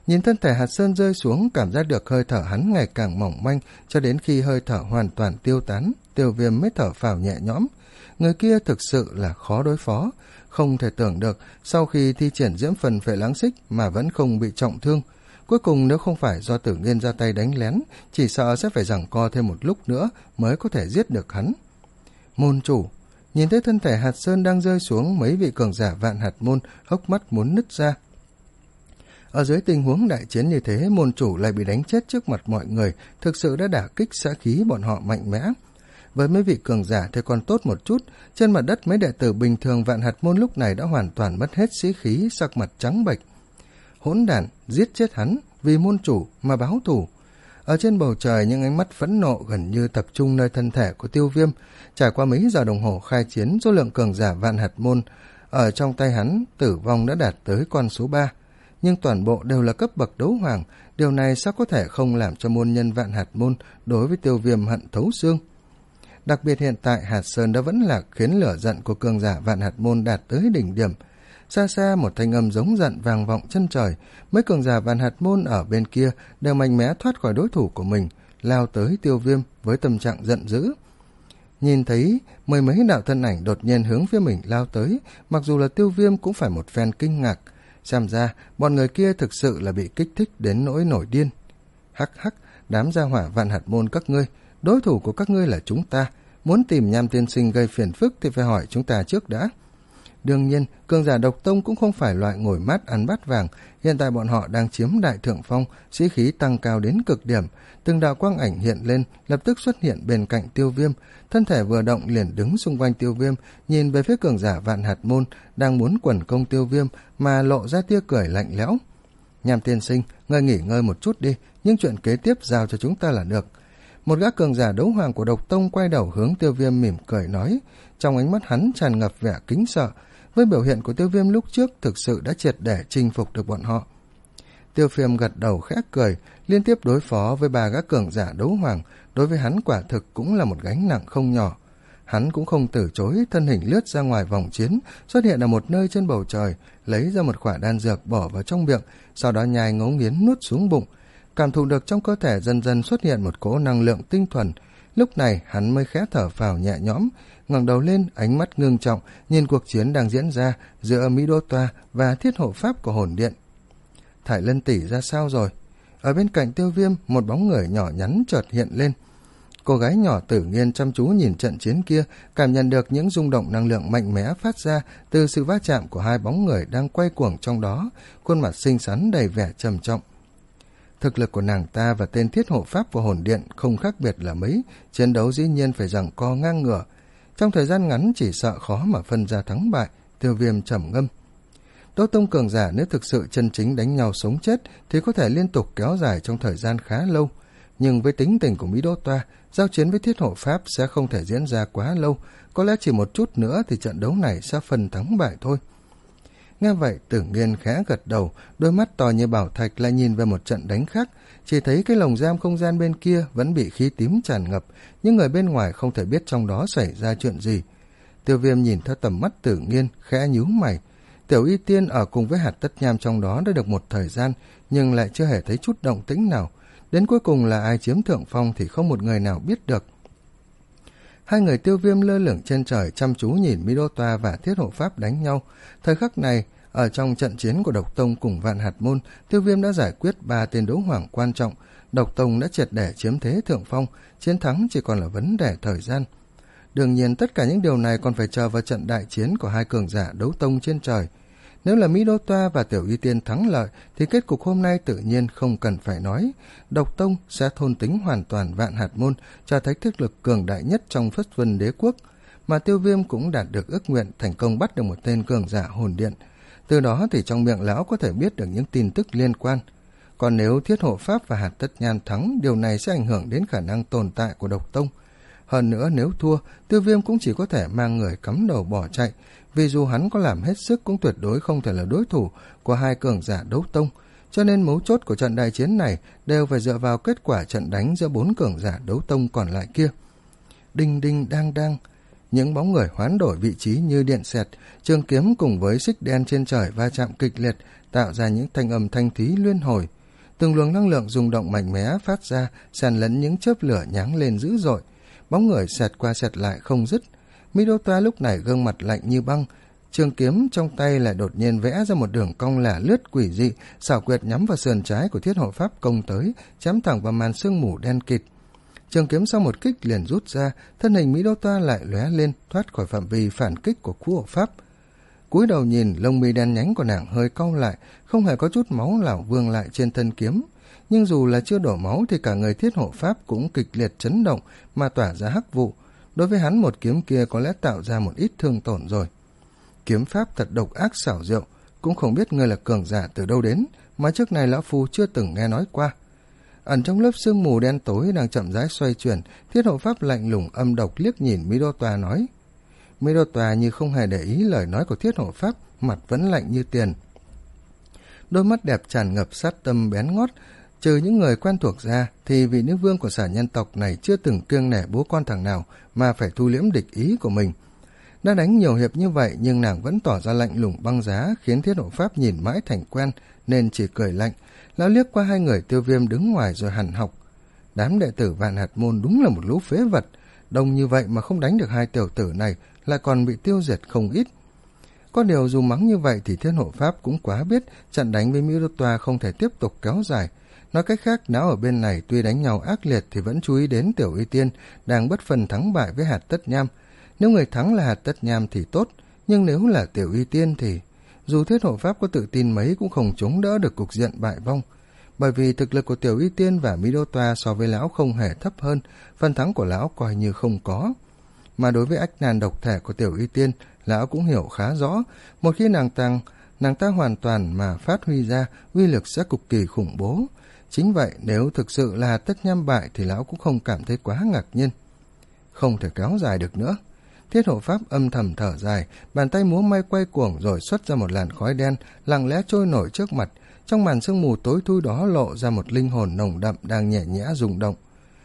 Nhìn thân thể Hạt Sơn rơi xuống, cảm giác được hơi thở hắn ngày càng mỏng manh, cho đến khi hơi thở hoàn toàn tiêu tán, Tiêu Viêm mới thở phào nhẹ nhõm. Người kia thực sự là khó đối phó, không thể tưởng được sau khi thi triển diễm phần phệ lãng xích mà vẫn không bị trọng thương. Cuối cùng nếu không phải do Tử Nghiên ra tay đánh lén, chỉ sợ sẽ phải giằng co thêm một lúc nữa mới có thể giết được hắn. Môn chủ, nhìn thấy thân thể Hạt Sơn đang rơi xuống, mấy vị cường giả Vạn Hạt môn hốc mắt muốn nứt ra. Ở dưới tình huống đại chiến như thế, môn chủ lại bị đánh chết trước mặt mọi người, thực sự đã đả kích xã khí bọn họ mạnh mẽ. Với mấy vị cường giả thì còn tốt một chút, trên mặt đất mấy đệ tử bình thường Vạn Hạt môn lúc này đã hoàn toàn mất hết sĩ khí, sắc mặt trắng bệch. Hỗn đản, giết chết hắn, vì môn chủ mà báo thù. Ở trên bầu trời, những ánh mắt phẫn nộ gần như tập trung nơi thân thể của Tiêu Viêm. Trải qua mấy giờ đồng hồ khai chiến, số lượng cường giả Vạn Hạt môn ở trong tay hắn tử vong đã đạt tới con số ba. Nhưng toàn bộ đều là cấp bậc đấu hoàng, điều này sao có thể không làm cho môn nhân Vạn Hạt môn đối với Tiêu Viêm hận thấu xương. Đặc biệt hiện tại Hạt Sơn đã vẫn là khiến lửa giận của cường giả Vạn Hạt môn đạt tới đỉnh điểm. Xa xa một thanh âm giống giận vang vọng chân trời, mấy cường giả Vạn Hạt môn ở bên kia đều mạnh mẽ thoát khỏi đối thủ của mình, lao tới Tiêu Viêm với tâm trạng giận dữ. Nhìn thấy mười mấy đạo thân ảnh đột nhiên hướng phía mình lao tới, mặc dù là Tiêu Viêm cũng phải một phen kinh ngạc. Xem ra bọn người kia thực sự là bị kích thích đến nỗi nổi điên. Hắc hắc, đám gia hỏa Vạn Hạt môn các ngươi, đối thủ của các ngươi là chúng ta, muốn tìm Nham tiên sinh gây phiền phức thì phải hỏi chúng ta trước đã. Đương nhiên, cường giả độc tông cũng không phải loại ngồi mát ăn bát vàng, hiện tại bọn họ đang chiếm đại thượng phong, sĩ khí tăng cao đến cực điểm. Từng đạo quang ảnh hiện lên, lập tức xuất hiện bên cạnh Tiêu Viêm, thân thể vừa động liền đứng xung quanh Tiêu Viêm, nhìn về phía cường giả Vạn Hạt môn đang muốn quần công Tiêu Viêm mà lộ ra tia cười lạnh lẽo. Nham tiên sinh, ngươi nghỉ ngơi một chút đi, nhưng chuyện kế tiếp giao cho chúng ta là được. Một gã cường giả đấu hoàng của độc tông quay đầu hướng Tiêu Viêm mỉm cười nói, trong ánh mắt hắn tràn ngập vẻ kính sợ. Với biểu hiện của Tiêu Viêm lúc trước thực sự đã triệt để chinh phục được bọn họ. Tiêu Viêm gật đầu khẽ cười, liên tiếp đối phó với ba gã cường giả đấu hoàng, đối với hắn quả thực cũng là một gánh nặng không nhỏ. Hắn cũng không từ chối, thân hình lướt ra ngoài vòng chiến, xuất hiện ở một nơi trên bầu trời, lấy ra một quả đan dược bỏ vào trong miệng, sau đó nhai ngấu nghiến nuốt xuống bụng. Cảm thụ được trong cơ thể dần dần xuất hiện một cỗ năng lượng tinh thuần. Lúc này hắn mới khẽ thở phào nhẹ nhõm, ngẩng đầu lên, ánh mắt ngưng trọng nhìn cuộc chiến đang diễn ra giữa Mỹ Đô Toa và thiết hộ pháp của hồn điện. Thải Lân tỷ ra sao rồi? Ở bên cạnh Tiêu Viêm, một bóng người nhỏ nhắn chợt hiện lên. Cô gái nhỏ Tử Nghiên chăm chú nhìn trận chiến kia, cảm nhận được những rung động năng lượng mạnh mẽ phát ra từ sự va chạm của hai bóng người đang quay cuồng trong đó, khuôn mặt xinh xắn đầy vẻ trầm trọng. Thực lực của nàng ta và tên thiết hộ pháp của hồn điện không khác biệt là mấy, chiến đấu dĩ nhiên phải giằng co ngang ngửa. Trong thời gian ngắn chỉ sợ khó mà phân ra thắng bại, Tiêu Viêm trầm ngâm. Đấu tông cường giả nếu thực sự chân chính đánh nhau sống chết thì có thể liên tục kéo dài trong thời gian khá lâu. Nhưng với tính tình của Mỹ Đô Toa, giao chiến với thiết hộ pháp sẽ không thể diễn ra quá lâu, có lẽ chỉ một chút nữa thì trận đấu này sẽ phân thắng bại thôi. Nghe vậy, Tử Nghiên khẽ gật đầu, đôi mắt to như bảo thạch lại nhìn về một trận đánh khác, chỉ thấy cái lồng giam không gian bên kia vẫn bị khí tím tràn ngập, nhưng người bên ngoài không thể biết trong đó xảy ra chuyện gì. Tiêu Viêm nhìn theo tầm mắt Tử Nghiên, khẽ nhíu mày. Tiểu Y Tiên ở cùng với hạt tất nham trong đó đã được một thời gian, nhưng lại chưa hề thấy chút động tĩnh nào. Đến cuối cùng là ai chiếm thượng phong thì không một người nào biết được. Hai người Tiêu Viêm lơ lửng trên trời chăm chú nhìn Mỹ Đô Toa và thiết hộ pháp đánh nhau. Thời khắc này, ở trong trận chiến của Độc Tông cùng Vạn Hạt môn, Tiêu Viêm đã giải quyết ba tên đấu hoàng quan trọng. Độc Tông đã triệt để chiếm thế thượng phong, chiến thắng chỉ còn là vấn đề thời gian. Đương nhiên tất cả những điều này còn phải chờ vào trận đại chiến của hai cường giả đấu tông trên trời. Nếu là Mỹ Đô Toa và Tiểu Y Tiên thắng lợi thì kết cục hôm nay tự nhiên không cần phải nói. Độc Tông sẽ thôn tính hoàn toàn Vạn Hạt môn, trở thành thực lực cường đại nhất trong Phất Vân Đế quốc, mà Tiêu Viêm cũng đạt được ước nguyện thành công bắt được một tên cường giả hồn điện. Từ đó thì trong miệng lão có thể biết được những tin tức liên quan. Còn nếu thiết hộ pháp và hạt tất nhan thắng, điều này sẽ ảnh hưởng đến khả năng tồn tại của Độc Tông. Hơn nữa nếu thua, Tiêu Viêm cũng chỉ có thể mang người cắm đầu bỏ chạy, vì dù hắn có làm hết sức cũng tuyệt đối không thể là đối thủ của hai cường giả đấu tông, cho nên mấu chốt của trận đại chiến này đều phải dựa vào kết quả trận đánh giữa bốn cường giả đấu tông còn lại kia. Đinh đinh đang đang, những bóng người hoán đổi vị trí như điện xẹt, trường kiếm cùng với xích đen trên trời va chạm kịch liệt, tạo ra những thanh âm thanh thúy liên hồi. Từng luồng năng lượng rung động mạnh mẽ phát ra, xen lẫn những chớp lửa nháng lên dữ dội, bóng người xẹt qua xẹt lại không dứt. Minotaur lúc này gương mặt lạnh như băng, trường kiếm trong tay lại đột nhiên vẽ ra một đường cong lả lướt quỷ dị, xảo quyệt nhắm vào sườn trái của Thiết Hộ Pháp công tới, chém thẳng vào màn sương mù đen kịt. Trường kiếm sau một kích liền rút ra, thân hình Minotaur lại lóe lên, thoát khỏi phạm vi phản kích của Cú Hộ Pháp. Cúi đầu nhìn, lông mi đen nhánh của nàng hơi cau lại, không hề có chút máu nào vương lại trên thân kiếm. Nhưng dù là chưa đổ máu thì cả người Thiết Hộ Pháp cũng kịch liệt chấn động mà tỏa ra hắc vụ. Đối với hắn, một kiếm kia có lẽ tạo ra một ít thương tổn rồi. Kiếm pháp thật độc ác xảo diệu, cũng không biết ngươi là cường giả từ đâu đến, mà trước này lão phu chưa từng nghe nói qua. Ẩn trong lớp sương mù đen tối đang chậm rãi xoay chuyển, Thiết Hộ Pháp lạnh lùng âm độc liếc nhìn Minotaur nói. Minotaur như không hề để ý lời nói của Thiết Hộ Pháp, mặt vẫn lạnh như tiền. Đôi mắt đẹp tràn ngập sát tâm bén ngót, trừ những người quen thuộc ra thì vị nữ vương của xà nhân tộc này chưa từng kiêng nể bố con thằng nào mà phải thu liễm địch ý của mình. Đã đánh nhiều hiệp như vậy nhưng nàng vẫn tỏ ra lạnh lùng băng giá, khiến Thiết Hộ Pháp nhìn mãi thành quen nên chỉ cười lạnh. Lão liếc qua hai người Tiêu Viêm đứng ngoài rồi hằn học. Đám đệ tử Vạn Hạt Môn đúng là một lũ phế vật, đông như vậy mà không đánh được hai tiểu tử này, lại còn bị tiêu diệt không ít. Có điều dù mắng như vậy thì Thiết Hộ Pháp cũng quá biết trận đánh với Minotaur không thể tiếp tục kéo dài. Nói cách khác, não ở bên này tuy đánh nhau ác liệt thì vẫn chú ý đến Tiểu Y Tiên đang bất phần thắng bại với Hạt Tất Nham. Nếu người thắng là Hạt Tất Nham thì tốt, nhưng nếu là Tiểu Y Tiên thì dù Thiết Hộ Pháp có tự tin mấy cũng không chống đỡ được cục diện bại vong. Bởi vì thực lực của Tiểu Y Tiên và Minotaur so với lão không hề thấp hơn, phần thắng của lão coi như không có. Mà đối với ách nan độc thể của Tiểu Y Tiên, lão cũng hiểu khá rõ, một khi nàng tăng, nàng ta hoàn toàn mà phát huy ra, uy lực sẽ cực kỳ khủng bố. Chính vậy, nếu thực sự là Tất Nham bại thì lão cũng không cảm thấy quá ngạc nhiên. Không thể kéo dài được nữa. Thiết Hộ Pháp âm thầm thở dài, bàn tay múa may quay cuồng rồi xuất ra một làn khói đen, lặng lẽ trôi nổi trước mặt. Trong màn sương mù tối thui đó lộ ra một linh hồn nồng đậm đang nhẹ nhẽ rung động.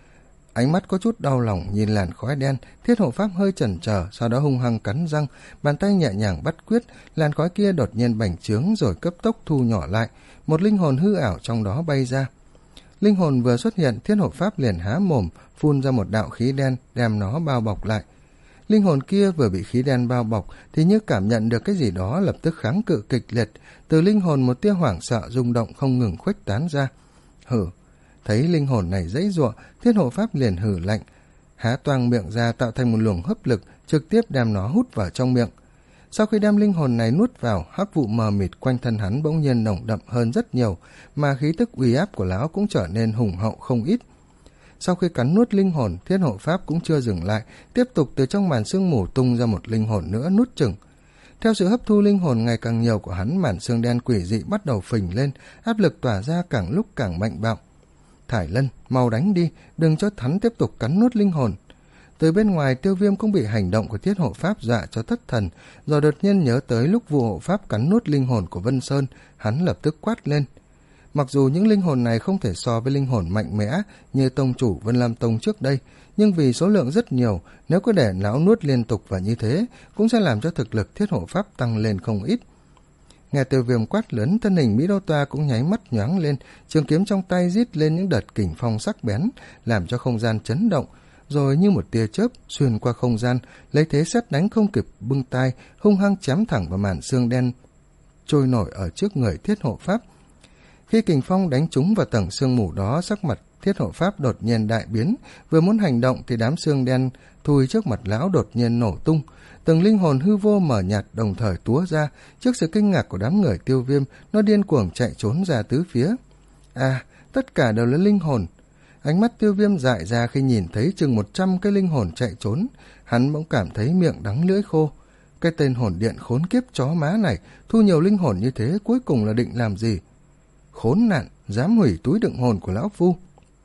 Ánh mắt có chút đau lòng nhìn làn khói đen, Thiết Hộ Pháp hơi chần chờ, sau đó hung hăng cắn răng, bàn tay nhẹ nhàng bắt quyết, làn khói kia đột nhiên bành trướng rồi cấp tốc thu nhỏ lại, một linh hồn hư ảo trong đó bay ra. Linh hồn vừa xuất hiện, Thiết Hộ Pháp liền há mồm, phun ra một đạo khí đen, đem nó bao bọc lại. Linh hồn kia vừa bị khí đen bao bọc thì như cảm nhận được cái gì đó lập tức kháng cự kịch liệt, từ linh hồn một tia hoảng sợ rung động không ngừng khuếch tán ra. Hử, thấy linh hồn này dãy giụa, Thiết Hộ Pháp liền hử lạnh, há toang miệng ra tạo thành một luồng hấp lực, trực tiếp đem nó hút vào trong miệng. Sau khi đem linh hồn này nuốt vào, hắc vụ mờ mịt quanh thân hắn bỗng nhiên nồng đậm hơn rất nhiều, mà khí tức uy áp của lão cũng trở nên hùng hậu không ít. Sau khi cắn nuốt linh hồn, Thiết Hộ Pháp cũng chưa dừng lại, tiếp tục từ trong màn sương mù tung ra một linh hồn nữa nuốt chửng. Theo sự hấp thu linh hồn ngày càng nhiều của hắn, màn sương đen quỷ dị bắt đầu phình lên, áp lực tỏa ra càng lúc càng mạnh bạo. Thải Lân, mau đánh đi, đừng cho hắn tiếp tục cắn nuốt linh hồn. Từ bên ngoài, Tiêu Viêm cũng bị hành động của Thiết Hộ Pháp dọa cho thất thần, rồi đột nhiên nhớ tới lúc Vu Hộ Pháp cắn nuốt linh hồn của Vân Sơn, hắn lập tức quát lên. Mặc dù những linh hồn này không thể so với linh hồn mạnh mẽ như tông chủ Vân Lam Tông trước đây, nhưng vì số lượng rất nhiều, nếu cứ để lão nuốt liên tục và như thế, cũng sẽ làm cho thực lực Thiết Hộ Pháp tăng lên không ít. Nghe Tiêu Viêm quát lớn, thân hình Minotaur cũng nháy mắt nhoáng lên, trường kiếm trong tay rít lên những đợt kình phong sắc bén, làm cho không gian chấn động, rồi như một tia chớp xuyên qua không gian, lấy thế sét đánh không kịp bưng tay, hung hăng chém thẳng vào màn xương đen trôi nổi ở trước người Thiết Hộ Pháp. Khi kình phong đánh trúng vào tầng sương mù đó, sắc mặt Thiết Hộ Pháp đột nhiên đại biến, vừa muốn hành động thì đám xương đen thui trước mặt lão đột nhiên nổ tung, từng linh hồn hư vô mờ nhạt đồng thời túa ra. Trước sự kinh ngạc của đám người Tiêu Viêm, nó điên cuồng chạy trốn ra tứ phía. À, tất cả đều là linh hồn. Ánh mắt Tiêu Viêm dại ra khi nhìn thấy chừng một trăm cái linh hồn chạy trốn, hắn bỗng cảm thấy miệng đắng lưỡi khô. Cái tên hồn điện khốn kiếp chó má này, thu nhiều linh hồn như thế cuối cùng là định làm gì? Khốn nạn, dám hủy túi đựng hồn của lão phu.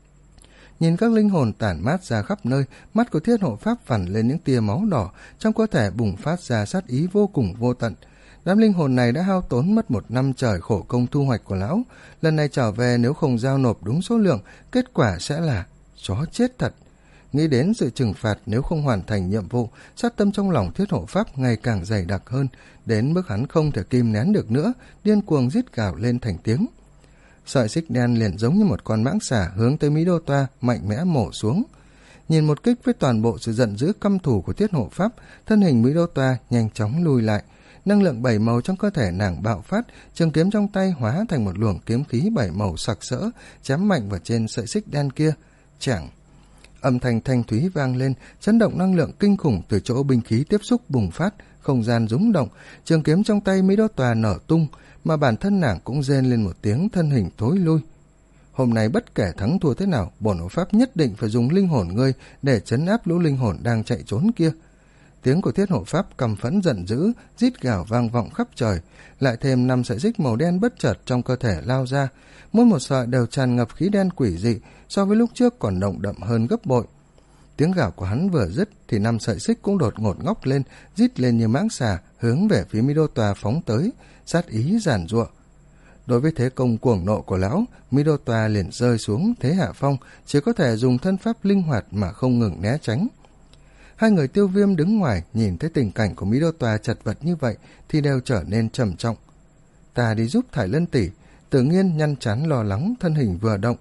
Nhìn các linh hồn tản mát ra khắp nơi, mắt của Thiết Hộ Pháp phản lên những tia máu đỏ, trong cơ thể bùng phát ra sát ý vô cùng vô tận. Đám linh hồn này đã hao tốn mất một năm trời khổ công thu hoạch của lão, lần này trở về nếu không giao nộp đúng số lượng, kết quả sẽ là chó chết thật. Nghĩ đến sự trừng phạt nếu không hoàn thành nhiệm vụ, sát tâm trong lòng Thiết Hộ Pháp ngày càng dày đặc hơn, đến mức hắn không thể kìm nén được nữa, điên cuồng rít gào lên thành tiếng. Sợi xích đen liền giống như một con mãng xà hướng tới Mỹ Đô Toa mạnh mẽ mổ xuống. Nhìn một kích với toàn bộ sự giận dữ căm thù của Thiết Hộ Pháp, thân hình Mỹ Đô Toa nhanh chóng lùi lại. Năng lượng bảy màu trong cơ thể nàng bạo phát, trường kiếm trong tay hóa thành một luồng kiếm khí bảy màu sặc sỡ, chém mạnh vào trên sợi xích đen kia. Chảng! Âm thanh thanh thúy vang lên, chấn động năng lượng kinh khủng từ chỗ binh khí tiếp xúc bùng phát, không gian rúng động, trường kiếm trong tay Mỹ Đô Toa nở tung, mà bản thân nàng cũng rên lên một tiếng, thân hình thối lui. Hôm nay bất kể thắng thua thế nào, bổn hộ pháp nhất định phải dùng linh hồn ngươi để trấn áp lũ linh hồn đang chạy trốn kia. Tiếng của Thiết Hộ Pháp căm phẫn giận dữ, rít gào vang vọng khắp trời, lại thêm năm sợi xích màu đen bất chợt trong cơ thể lao ra, mỗi một sợi đều tràn ngập khí đen quỷ dị, so với lúc trước còn nồng đậm hơn gấp bội. Tiếng gào của hắn vừa dứt thì năm sợi xích cũng đột ngột ngóc lên, rít lên như mãng xà, hướng về phía Mỹ Đô Toa phóng tới, sát ý giàn giụa. Đối với thế công cuồng nộ của lão, Mỹ Đô Toa liền rơi xuống thế hạ phong, chỉ có thể dùng thân pháp linh hoạt mà không ngừng né tránh. Hai người Tiêu Viêm đứng ngoài nhìn thấy tình cảnh của Mỹ Đô Toa chật vật như vậy thì đều trở nên trầm trọng. Ta đi giúp Thải Lân tỷ. Tử Nghiên nhăn trán lo lắng, thân hình vừa động.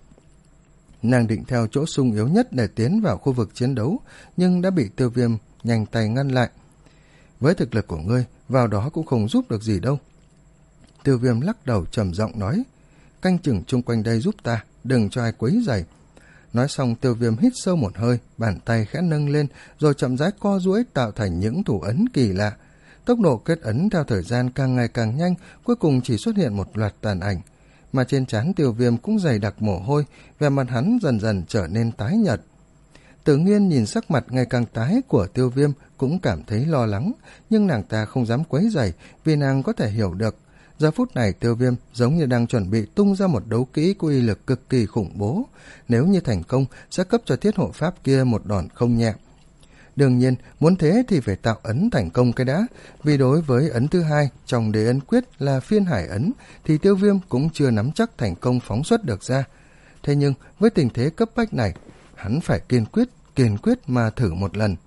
Nàng định theo chỗ sung yếu nhất để tiến vào khu vực chiến đấu, nhưng đã bị Tiêu Viêm nhanh tay ngăn lại. Với thực lực của ngươi, vào đó cũng không giúp được gì đâu. Tiêu Viêm lắc đầu trầm giọng nói, canh chừng chung quanh đây giúp ta, đừng cho ai quấy rầy. Nói xong, Tiêu Viêm hít sâu một hơi, bàn tay khẽ nâng lên, rồi chậm rãi co duỗi tạo thành những thủ ấn kỳ lạ. Tốc độ kết ấn theo thời gian càng ngày càng nhanh, cuối cùng chỉ xuất hiện một loạt tàn ảnh. Mà trên trán Tiêu Viêm cũng dày đặc mồ hôi, vẻ mặt hắn dần dần trở nên tái nhợt. Tử Nghiên nhìn sắc mặt ngày càng tái của Tiêu Viêm cũng cảm thấy lo lắng, nhưng nàng ta không dám quấy rầy vì nàng có thể hiểu được. Giờ phút này Tiêu Viêm giống như đang chuẩn bị tung ra một đấu kỹ có uy lực cực kỳ khủng bố. Nếu như thành công, sẽ cấp cho Thiết Hộ Pháp kia một đòn không nhẹ. Đương nhiên, muốn thế thì phải tạo ấn thành công cái đã, vì đối với ấn thứ hai trong đế ấn quyết là phiên hải ấn, thì Tiêu Viêm cũng chưa nắm chắc thành công phóng xuất được ra. Thế nhưng, với tình thế cấp bách này, hắn phải kiên quyết, kiên quyết mà thử một lần.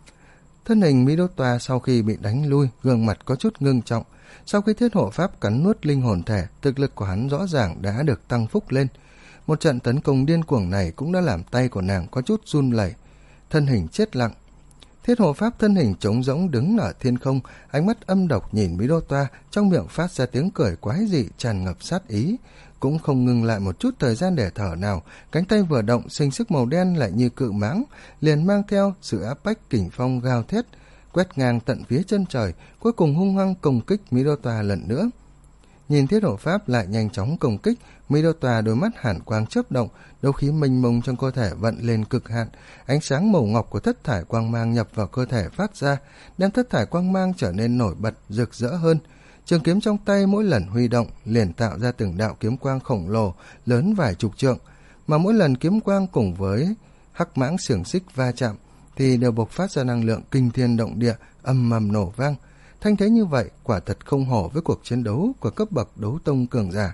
Thân hình Mỹ Đô Toa sau khi bị đánh lui, gương mặt có chút ngưng trọng. Sau khi Thiết Hộ Pháp cắn nuốt linh hồn thể, thực lực của hắn rõ ràng đã được tăng phúc lên. Một trận tấn công điên cuồng này cũng đã làm tay của nàng có chút run lẩy, thân hình chết lặng. Thiết Hộ Pháp thân hình trống rỗng đứng ở thiên không, ánh mắt âm độc nhìn Mỹ Đô Toa, trong miệng phát ra tiếng cười quái dị tràn ngập sát ý, cũng không ngừng lại một chút thời gian để thở nào, cánh tay vừa động, sinh sức màu đen lại như cự mãng, liền mang theo sự áp bách kình phong gào thét, quét ngang tận phía chân trời, cuối cùng hung hăng công kích Mỹ Đô Toa lần nữa. Nhìn Thiết Hộ Pháp lại nhanh chóng công kích, Mỹ Đô Toa đôi mắt hàn quang chớp động, đấu khí mênh mông trong cơ thể vận lên cực hạn, ánh sáng màu ngọc của thất thải quang mang nhập vào cơ thể phát ra, đem thất thải quang mang trở nên nổi bật rực rỡ hơn. Trường kiếm trong tay mỗi lần huy động liền tạo ra từng đạo kiếm quang khổng lồ lớn vài chục trượng, mà mỗi lần kiếm quang cùng với hắc mãng xiềng xích va chạm thì đều bộc phát ra năng lượng kinh thiên động địa, ầm ầm nổ vang. Thanh thế như vậy quả thật không hổ với cuộc chiến đấu của cấp bậc đấu tông cường giả.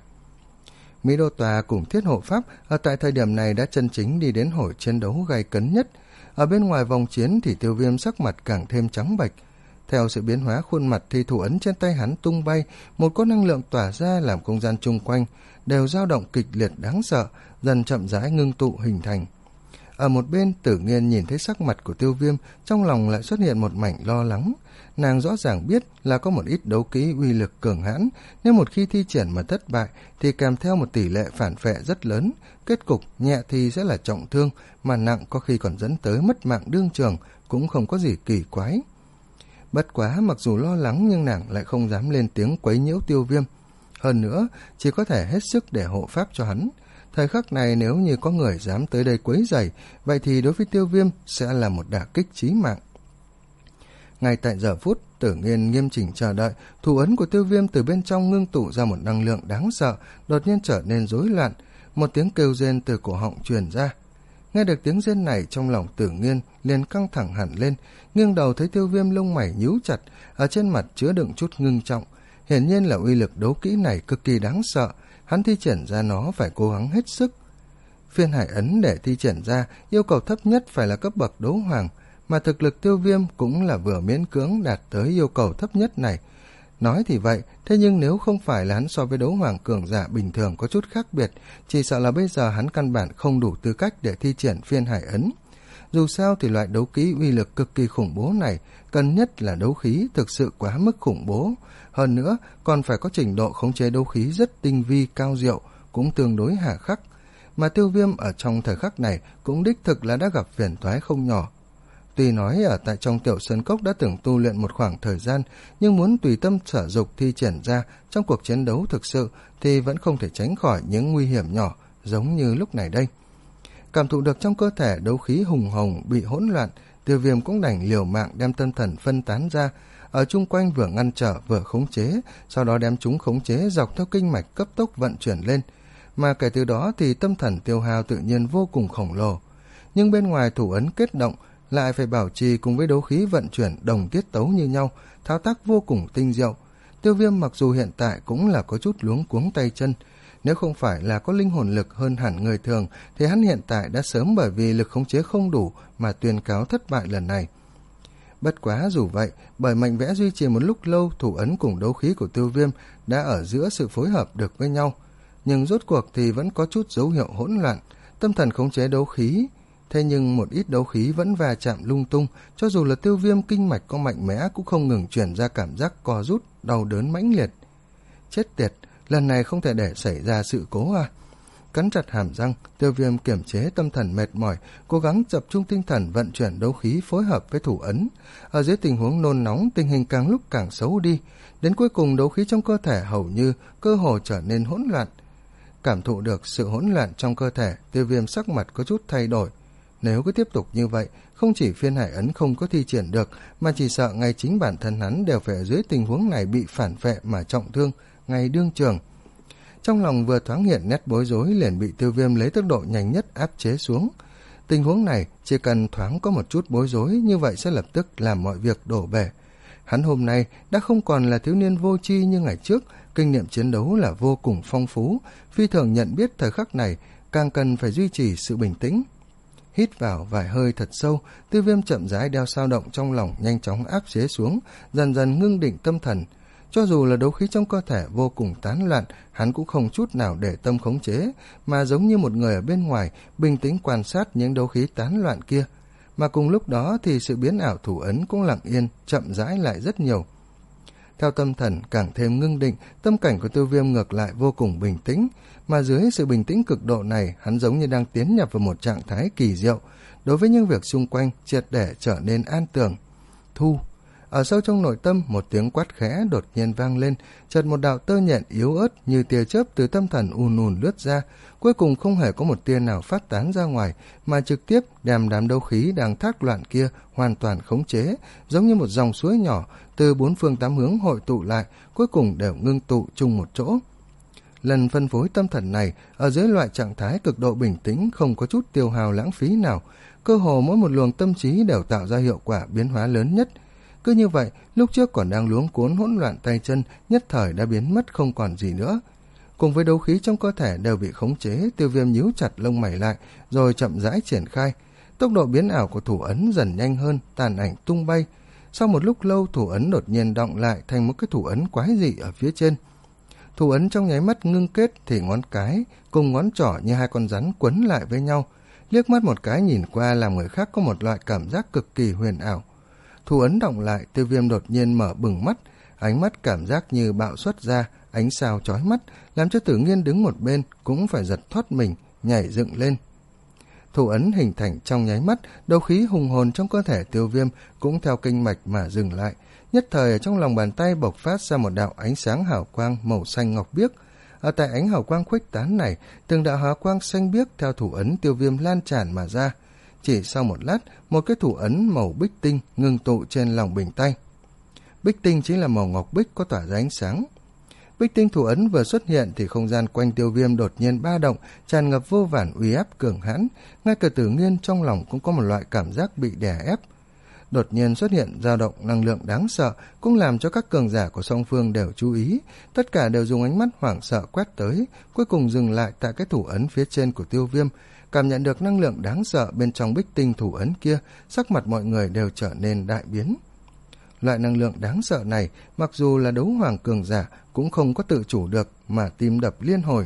Mỹ Đô Toa cùng Thiết Hộ Pháp ở tại thời điểm này đã chân chính đi đến hồi chiến đấu gay cấn nhất. Ở bên ngoài vòng chiến thì Tiêu Viêm sắc mặt càng thêm trắng bệch. Theo sự biến hóa khuôn mặt thì thủ ấn trên tay hắn tung bay, một cỗ năng lượng tỏa ra làm không gian chung quanh đều dao động kịch liệt đáng sợ, dần chậm rãi ngưng tụ hình thành. Ở một bên, Tử Nghiên nhìn thấy sắc mặt của Tiêu Viêm, trong lòng lại xuất hiện một mảnh lo lắng. Nàng rõ ràng biết là có một ít đấu kỹ uy lực cường hãn, nếu một khi thi triển mà thất bại thì kèm theo một tỷ lệ phản phệ rất lớn, kết cục nhẹ thì sẽ là trọng thương, mà nặng có khi còn dẫn tới mất mạng đương trường, cũng không có gì kỳ quái. Bất quá mặc dù lo lắng nhưng nàng lại không dám lên tiếng quấy nhiễu Tiêu Viêm. Hơn nữa, chỉ có thể hết sức để hộ pháp cho hắn. Thời khắc này nếu như có người dám tới đây quấy rầy, vậy thì đối với Tiêu Viêm sẽ là một đả kích chí mạng. Ngay tại giờ phút, Tử Nghiên nghiêm chỉnh chờ đợi, thủ ấn của Tiêu Viêm từ bên trong ngưng tụ ra một năng lượng đáng sợ, đột nhiên trở nên rối loạn, một tiếng kêu rên từ cổ họng truyền ra. Nghe được tiếng rên này, trong lòng Tử Nghiên liền căng thẳng hẳn lên, nghiêng đầu thấy Tiêu Viêm lông mày nhíu chặt, ở trên mặt chứa đựng chút ngưng trọng. Hiển nhiên là uy lực đấu kỹ này cực kỳ đáng sợ, hắn thi triển ra nó phải cố gắng hết sức. Phiên hải ấn để thi triển ra yêu cầu thấp nhất phải là cấp bậc đấu hoàng, mà thực lực Tiêu Viêm cũng là vừa miễn cưỡng đạt tới yêu cầu thấp nhất này. Nói thì vậy, thế nhưng nếu không phải là hắn so với đấu hoàng cường giả bình thường có chút khác biệt, chỉ sợ là bây giờ hắn căn bản không đủ tư cách để thi triển phiên hải ấn. Dù sao thì loại đấu kỹ uy lực cực kỳ khủng bố này, cần nhất là đấu khí thực sự quá mức khủng bố. Hơn nữa, còn phải có trình độ khống chế đấu khí rất tinh vi cao diệu, cũng tương đối hà khắc. Mà Tiêu Viêm ở trong thời khắc này cũng đích thực là đã gặp phiền toái không nhỏ. Tuy nói ở tại trong Tiểu Sơn Cốc đã từng tu luyện một khoảng thời gian, nhưng muốn tùy tâm sở dục thi triển ra trong cuộc chiến đấu thực sự thì vẫn không thể tránh khỏi những nguy hiểm nhỏ giống như lúc này đây. Cảm thụ được trong cơ thể đấu khí hùng hồng bị hỗn loạn, Tiêu Viêm cũng đành liều mạng đem tâm thần phân tán ra, ở chung quanh vừa ngăn trở vừa khống chế, sau đó đem chúng khống chế dọc theo kinh mạch cấp tốc vận chuyển lên. Mà kể từ đó thì tâm thần tiêu hao tự nhiên vô cùng khổng lồ. Nhưng bên ngoài thủ ấn kết động lại phải bảo trì cùng với đấu khí vận chuyển đồng tiết tấu như nhau, thao tác vô cùng tinh diệu. Tiêu Viêm mặc dù hiện tại cũng là có chút luống cuống tay chân, nếu không phải là có linh hồn lực hơn hẳn người thường thì hắn hiện tại đã sớm bởi vì lực khống chế không đủ mà tuyên cáo thất bại lần này. Bất quá dù vậy, bởi mệnh vẽ duy trì một lúc lâu, thủ ấn cùng đấu khí của Tiêu Viêm đã ở giữa sự phối hợp được với nhau, nhưng rốt cuộc thì vẫn có chút dấu hiệu hỗn loạn. Tâm thần khống chế đấu khí, thế nhưng một ít đấu khí vẫn va chạm lung tung, cho dù là Tiêu Viêm kinh mạch có mạnh mẽ cũng không ngừng chuyển ra cảm giác co rút, đau đớn mãnh liệt. Chết tiệt, lần này không thể để xảy ra sự cố à. Cắn chặt hàm răng, Tiêu Viêm kiềm chế tâm thần mệt mỏi, cố gắng tập trung tinh thần vận chuyển đấu khí phối hợp với thủ ấn. Ở dưới tình huống nôn nóng, tình hình càng lúc càng xấu đi, đến cuối cùng đấu khí trong cơ thể hầu như cơ hồ trở nên hỗn loạn. Cảm thụ được sự hỗn loạn trong cơ thể, Tiêu Viêm sắc mặt có chút thay đổi. Nếu cứ tiếp tục như vậy, không chỉ phiên hải ấn không có thi triển được, mà chỉ sợ ngay chính bản thân hắn đều phải ở dưới tình huống này bị phản vệ mà trọng thương, ngay đương trường. Trong lòng vừa thoáng hiện nét bối rối, liền bị Tiêu Viêm lấy tốc độ nhanh nhất áp chế xuống. Tình huống này chỉ cần thoáng có một chút bối rối, như vậy sẽ lập tức làm mọi việc đổ bể. Hắn hôm nay đã không còn là thiếu niên vô tri như ngày trước, kinh nghiệm chiến đấu là vô cùng phong phú, phi thường nhận biết thời khắc này càng cần phải duy trì sự bình tĩnh. Hít vào vài hơi thật sâu, Tiêu Viêm chậm rãi đeo sao động trong lòng nhanh chóng áp chế xuống, dần dần ngưng định tâm thần. Cho dù là đấu khí trong cơ thể vô cùng tán loạn, hắn cũng không chút nào để tâm khống chế, mà giống như một người ở bên ngoài, bình tĩnh quan sát những đấu khí tán loạn kia. Mà cùng lúc đó thì sự biến ảo thủ ấn cũng lặng yên, chậm rãi lại rất nhiều. Theo tâm thần càng thêm ngưng định, tâm cảnh của Tiêu Viêm ngược lại vô cùng bình tĩnh, mà dưới sự bình tĩnh cực độ này, hắn giống như đang tiến nhập vào một trạng thái kỳ diệu, đối với những việc xung quanh triệt để trở nên an tường. Thu. Ở sâu trong nội tâm, một tiếng quát khẽ đột nhiên vang lên, chợt một đạo tơ nhện yếu ớt như tia chớp từ tâm thần ùn ùn lướt ra, cuối cùng không hề có một tia nào phát tán ra ngoài, mà trực tiếp đem đám đấu khí đang thác loạn kia hoàn toàn khống chế, giống như một dòng suối nhỏ từ bốn phương tám hướng hội tụ lại, cuối cùng đều ngưng tụ chung một chỗ. Lần phân phối tâm thần này, ở dưới loại trạng thái cực độ bình tĩnh, không có chút tiêu hao lãng phí nào, cơ hồ mỗi một luồng tâm trí đều tạo ra hiệu quả biến hóa lớn nhất. Cứ như vậy, lúc trước còn đang luống cuốn hỗn loạn tay chân, nhất thời đã biến mất không còn gì nữa. Cùng với đấu khí trong cơ thể đều bị khống chế, Tiêu Viêm nhíu chặt lông mày lại, rồi chậm rãi triển khai. Tốc độ biến ảo của thủ ấn dần nhanh hơn, tàn ảnh tung bay. Sau một lúc lâu, thủ ấn đột nhiên đọng lại thành một cái thủ ấn quái dị ở phía trên. Thủ ấn trong nháy mắt ngưng kết thì ngón cái cùng ngón trỏ như hai con rắn quấn lại với nhau. Liếc mắt một cái nhìn qua làm người khác có một loại cảm giác cực kỳ huyền ảo. Thủ ấn động lại, Tiêu Viêm đột nhiên mở bừng mắt, ánh mắt cảm giác như bạo xuất ra, ánh sao chói mắt, làm cho Tử Nghiên đứng một bên cũng phải giật thoát mình, nhảy dựng lên. Thủ ấn hình thành trong nháy mắt, đấu khí hùng hồn trong cơ thể Tiêu Viêm cũng theo kinh mạch mà dừng lại. Nhất thời ở trong lòng bàn tay bộc phát ra một đạo ánh sáng hào quang màu xanh ngọc biếc. Ở tại ánh hào quang khuếch tán này, từng đạo hào quang xanh biếc theo thủ ấn Tiêu Viêm lan tràn mà ra. Chỉ sau một lát, một cái thủ ấn màu bích tinh ngưng tụ trên lòng bình tay. Bích tinh chính là màu ngọc bích có tỏa ra ánh sáng. Bích tinh thủ ấn vừa xuất hiện thì không gian quanh Tiêu Viêm đột nhiên ba động, tràn ngập vô vàn uy áp cường hãn, ngay cả Tử Nghiên trong lòng cũng có một loại cảm giác bị đè ép. Đột nhiên xuất hiện dao động năng lượng đáng sợ, cũng làm cho các cường giả của song phương đều chú ý, tất cả đều dùng ánh mắt hoảng sợ quét tới, cuối cùng dừng lại tại cái thủ ấn phía trên của Tiêu Viêm. Cảm nhận được năng lượng đáng sợ bên trong bích tinh thủ ấn kia, sắc mặt mọi người đều trở nên đại biến. loại năng lượng đáng sợ này, mặc dù là đấu hoàng cường giả, cũng không có tự chủ được mà tim đập liên hồi.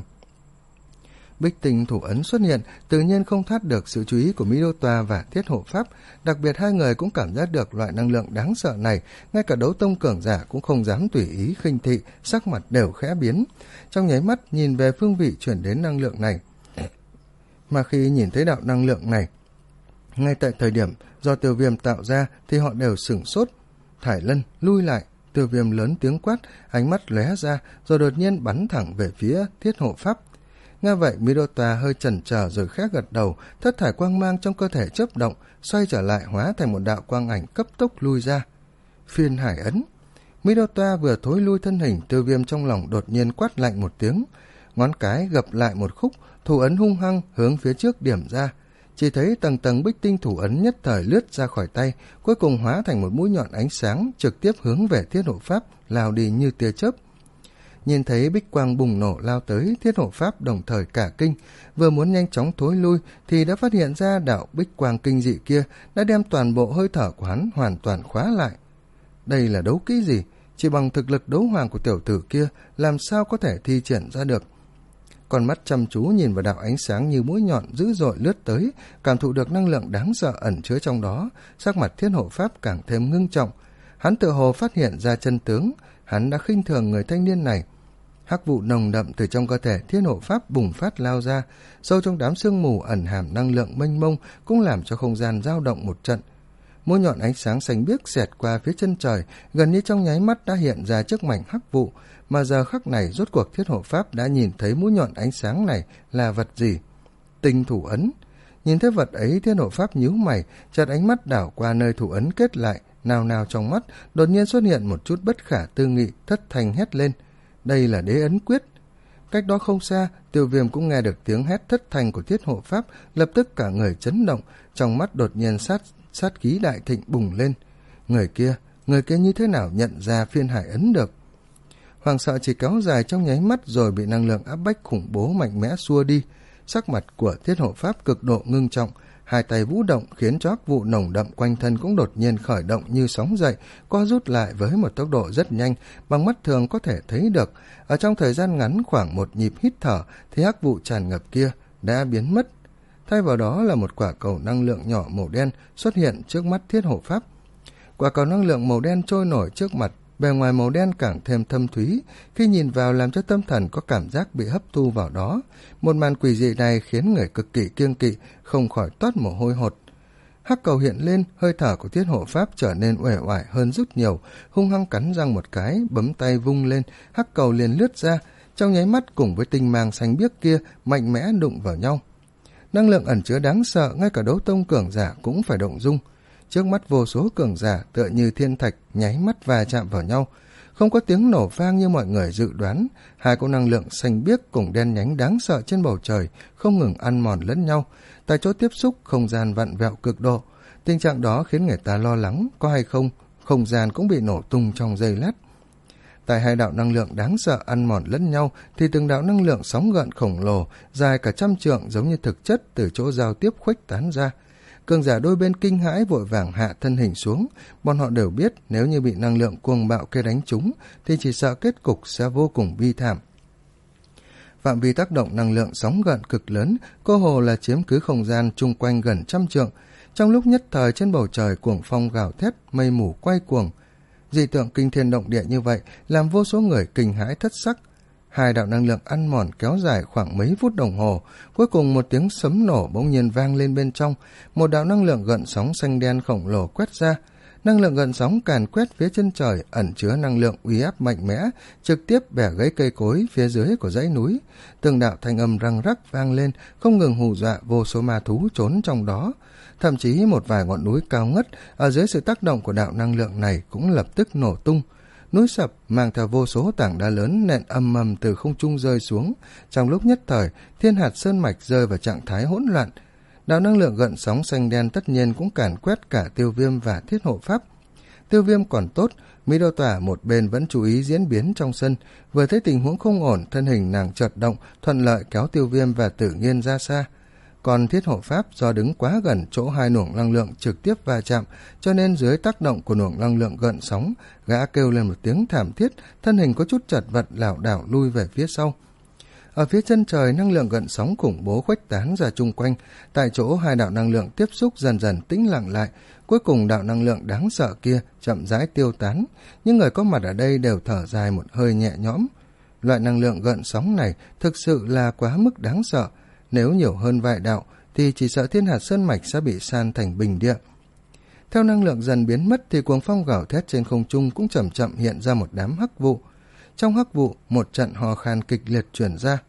Bích tinh thủ ấn xuất hiện, tự nhiên không thoát được sự chú ý của Mỹ Đô Toa và Thiết Hộ Pháp. Đặc biệt hai người cũng cảm giác được loại năng lượng đáng sợ này, ngay cả đấu tông cường giả cũng không dám tùy ý khinh thị, sắc mặt đều khẽ biến. Trong nháy mắt nhìn về phương vị chuyển đến năng lượng này. Mà khi nhìn thấy đạo năng lượng này, ngay tại thời điểm do Tiêu Viêm tạo ra thì họ đều sửng sốt. Thải Lân lui lại, Tiêu Viêm lớn tiếng quát, ánh mắt lóe ra rồi đột nhiên bắn thẳng về phía Thiết Hộ Pháp. Nghe vậy Mỹ Đô Toa hơi chần chờ rồi khẽ gật đầu, thất thải quang mang trong cơ thể chớp động, xoay trở lại hóa thành một đạo quang ảnh cấp tốc lui ra. Phiên hải ấn. Mỹ Đô Toa vừa thối lui thân hình, Tiêu Viêm trong lòng đột nhiên quát lạnh một tiếng, ngón cái gập lại một khúc, thủ ấn hung hăng hướng phía trước điểm ra. Chỉ thấy tầng tầng bích tinh thủ ấn nhất thời lướt ra khỏi tay, cuối cùng hóa thành một mũi nhọn ánh sáng trực tiếp hướng về Thiết Hộ Pháp, lao đi như tia chớp. Nhìn thấy bích quang bùng nổ lao tới, Thiết Hộ Pháp đồng thời cả kinh, vừa muốn nhanh chóng thối lui thì đã phát hiện ra đạo bích quang kinh dị kia đã đem toàn bộ hơi thở của hắn hoàn toàn khóa lại. Đây là đấu kỹ gì? Chỉ bằng thực lực đấu hoàng của tiểu tử kia làm sao có thể thi triển ra được? Con mắt chăm chú nhìn vào đạo ánh sáng như mũi nhọn dữ dội lướt tới, cảm thụ được năng lượng đáng sợ ẩn chứa trong đó, sắc mặt Thiết Hộ Pháp càng thêm ngưng trọng. Hắn tự hồ phát hiện ra chân tướng, hắn đã khinh thường người thanh niên này. Hắc vụ nồng đậm từ trong cơ thể Thiết Hộ Pháp bùng phát lao ra, sâu trong đám sương mù ẩn hàm năng lượng mênh mông cũng làm cho không gian dao động một trận. Mũi nhọn ánh sáng xanh biếc xẹt qua phía chân trời, gần như trong nháy mắt đã hiện ra trước mảnh hắc vụ, mà giờ khắc này rốt cuộc Thiết Hộ Pháp đã nhìn thấy mũi nhọn ánh sáng này là vật gì. Tinh thủ ấn. Nhìn thấy vật ấy, Thiết Hộ Pháp nhíu mày, chợt ánh mắt đảo qua nơi thủ ấn kết lại, nào nào trong mắt đột nhiên xuất hiện một chút bất khả tư nghị, thất thanh hét lên. Đây là đế ấn quyết. Cách đó không xa, Tiêu Viêm cũng nghe được tiếng hét thất thanh của Thiết Hộ Pháp, lập tức cả người chấn động, trong mắt đột nhiên sát sát khí đại thịnh bùng lên. Người kia, người kia như thế nào nhận ra phiên hải ấn được? Hoàng sợ chỉ kéo dài trong nháy mắt rồi bị năng lượng áp bách khủng bố mạnh mẽ xua đi. Sắc mặt của Thiết Hộ Pháp cực độ ngưng trọng, hai tay vũ động khiến cho hắc vụ nồng đậm quanh thân cũng đột nhiên khởi động như sóng dậy, co rút lại với một tốc độ rất nhanh, bằng mắt thường có thể thấy được. Ở trong thời gian ngắn khoảng một nhịp hít thở thì hắc vụ tràn ngập kia đã biến mất. Thay vào đó là một quả cầu năng lượng nhỏ màu đen xuất hiện trước mắt Thiết Hộ Pháp. Quả cầu năng lượng màu đen trôi nổi trước mặt, bề ngoài màu đen càng thêm thâm thúy, khi nhìn vào làm cho tâm thần có cảm giác bị hấp thu vào đó. Một màn quỷ dị này khiến người cực kỳ kiêng kỵ, không khỏi toát mồ hôi hột. Hắc cầu hiện lên, hơi thở của Thiết Hộ Pháp trở nên uể oải hơn rất nhiều, hung hăng cắn răng một cái, bấm tay vung lên, hắc cầu liền lướt ra, trong nháy mắt cùng với tinh mang xanh biếc kia mạnh mẽ đụng vào nhau. Năng lượng ẩn chứa đáng sợ, ngay cả đấu tông cường giả cũng phải động dung. Trước mắt vô số cường giả tựa như thiên thạch nháy mắt va chạm vào nhau, không có tiếng nổ vang như mọi người dự đoán. Hai cỗ năng lượng xanh biếc cùng đen nhánh đáng sợ trên bầu trời không ngừng ăn mòn lẫn nhau, tại chỗ tiếp xúc không gian vặn vẹo cực độ. Tình trạng đó khiến người ta lo lắng có hay không không gian cũng bị nổ tung trong giây lát. Tại hai đạo năng lượng đáng sợ ăn mòn lẫn nhau thì từng đạo năng lượng sóng gợn khổng lồ dài cả trăm trượng giống như thực chất từ chỗ giao tiếp khuếch tán ra. Cường giả đôi bên kinh hãi vội vàng hạ thân hình xuống, bọn họ đều biết nếu như bị năng lượng cuồng bạo kia đánh trúng thì chỉ sợ kết cục sẽ vô cùng bi thảm. Phạm vi tác động năng lượng sóng gợn cực lớn, cơ hồ là chiếm cứ không gian chung quanh gần trăm trượng. Trong lúc nhất thời trên bầu trời cuồng phong gào thét, mây mù quay cuồng. Dị tượng kinh thiên động địa như vậy làm vô số người kinh hãi thất sắc. Hai đạo năng lượng ăn mòn kéo dài khoảng mấy phút đồng hồ, cuối cùng một tiếng sấm nổ bỗng nhiên vang lên bên trong, một đạo năng lượng gợn sóng xanh đen khổng lồ quét ra. Năng lượng gợn sóng càn quét phía chân trời ẩn chứa năng lượng uy áp mạnh mẽ, trực tiếp bẻ gãy cây cối phía dưới của dãy núi. Từng đạo thanh âm răng rắc vang lên, không ngừng hù dọa vô số ma thú trốn trong đó. Thậm chí một vài ngọn núi cao ngất ở dưới sự tác động của đạo năng lượng này cũng lập tức nổ tung. Núi sập mang theo vô số tảng đá lớn nện ầm ầm từ không trung rơi xuống. Trong lúc nhất thời, thiên hạt sơn mạch rơi vào trạng thái hỗn loạn. Đạo năng lượng gợn sóng xanh đen tất nhiên cũng càn quét cả Tiêu Viêm và Thiết Hộ Pháp. Tiêu Viêm còn tốt, Mỹ Đô Tỏa một bên vẫn chú ý diễn biến trong sân, vừa thấy tình huống không ổn, thân hình nàng chợt động, thuận lợi kéo Tiêu Viêm và Tử Nghiên ra xa. Còn thiết hộ pháp do đứng quá gần chỗ hai luồng năng lượng trực tiếp va chạm, cho nên dưới tác động của luồng năng lượng gợn sóng, gã kêu lên một tiếng thảm thiết, thân hình có chút chật vật lảo đảo lui về phía sau. Ở phía chân trời, năng lượng gợn sóng khủng bố khuếch tán ra chung quanh, tại chỗ hai đạo năng lượng tiếp xúc dần dần tĩnh lặng lại, cuối cùng đạo năng lượng đáng sợ kia chậm rãi tiêu tán, những người có mặt ở đây đều thở dài một hơi nhẹ nhõm. Loại năng lượng gợn sóng này thực sự là quá mức đáng sợ, nếu nhiều hơn vài đạo thì chỉ sợ thiên hạt sơn mạch sẽ bị san thành bình địa. Theo năng lượng dần biến mất thì cuồng phong gào thét trên không trung cũng chậm chậm hiện ra một đám hắc vụ. Trong hắc vụ, một trận hò khan kịch liệt truyền ra.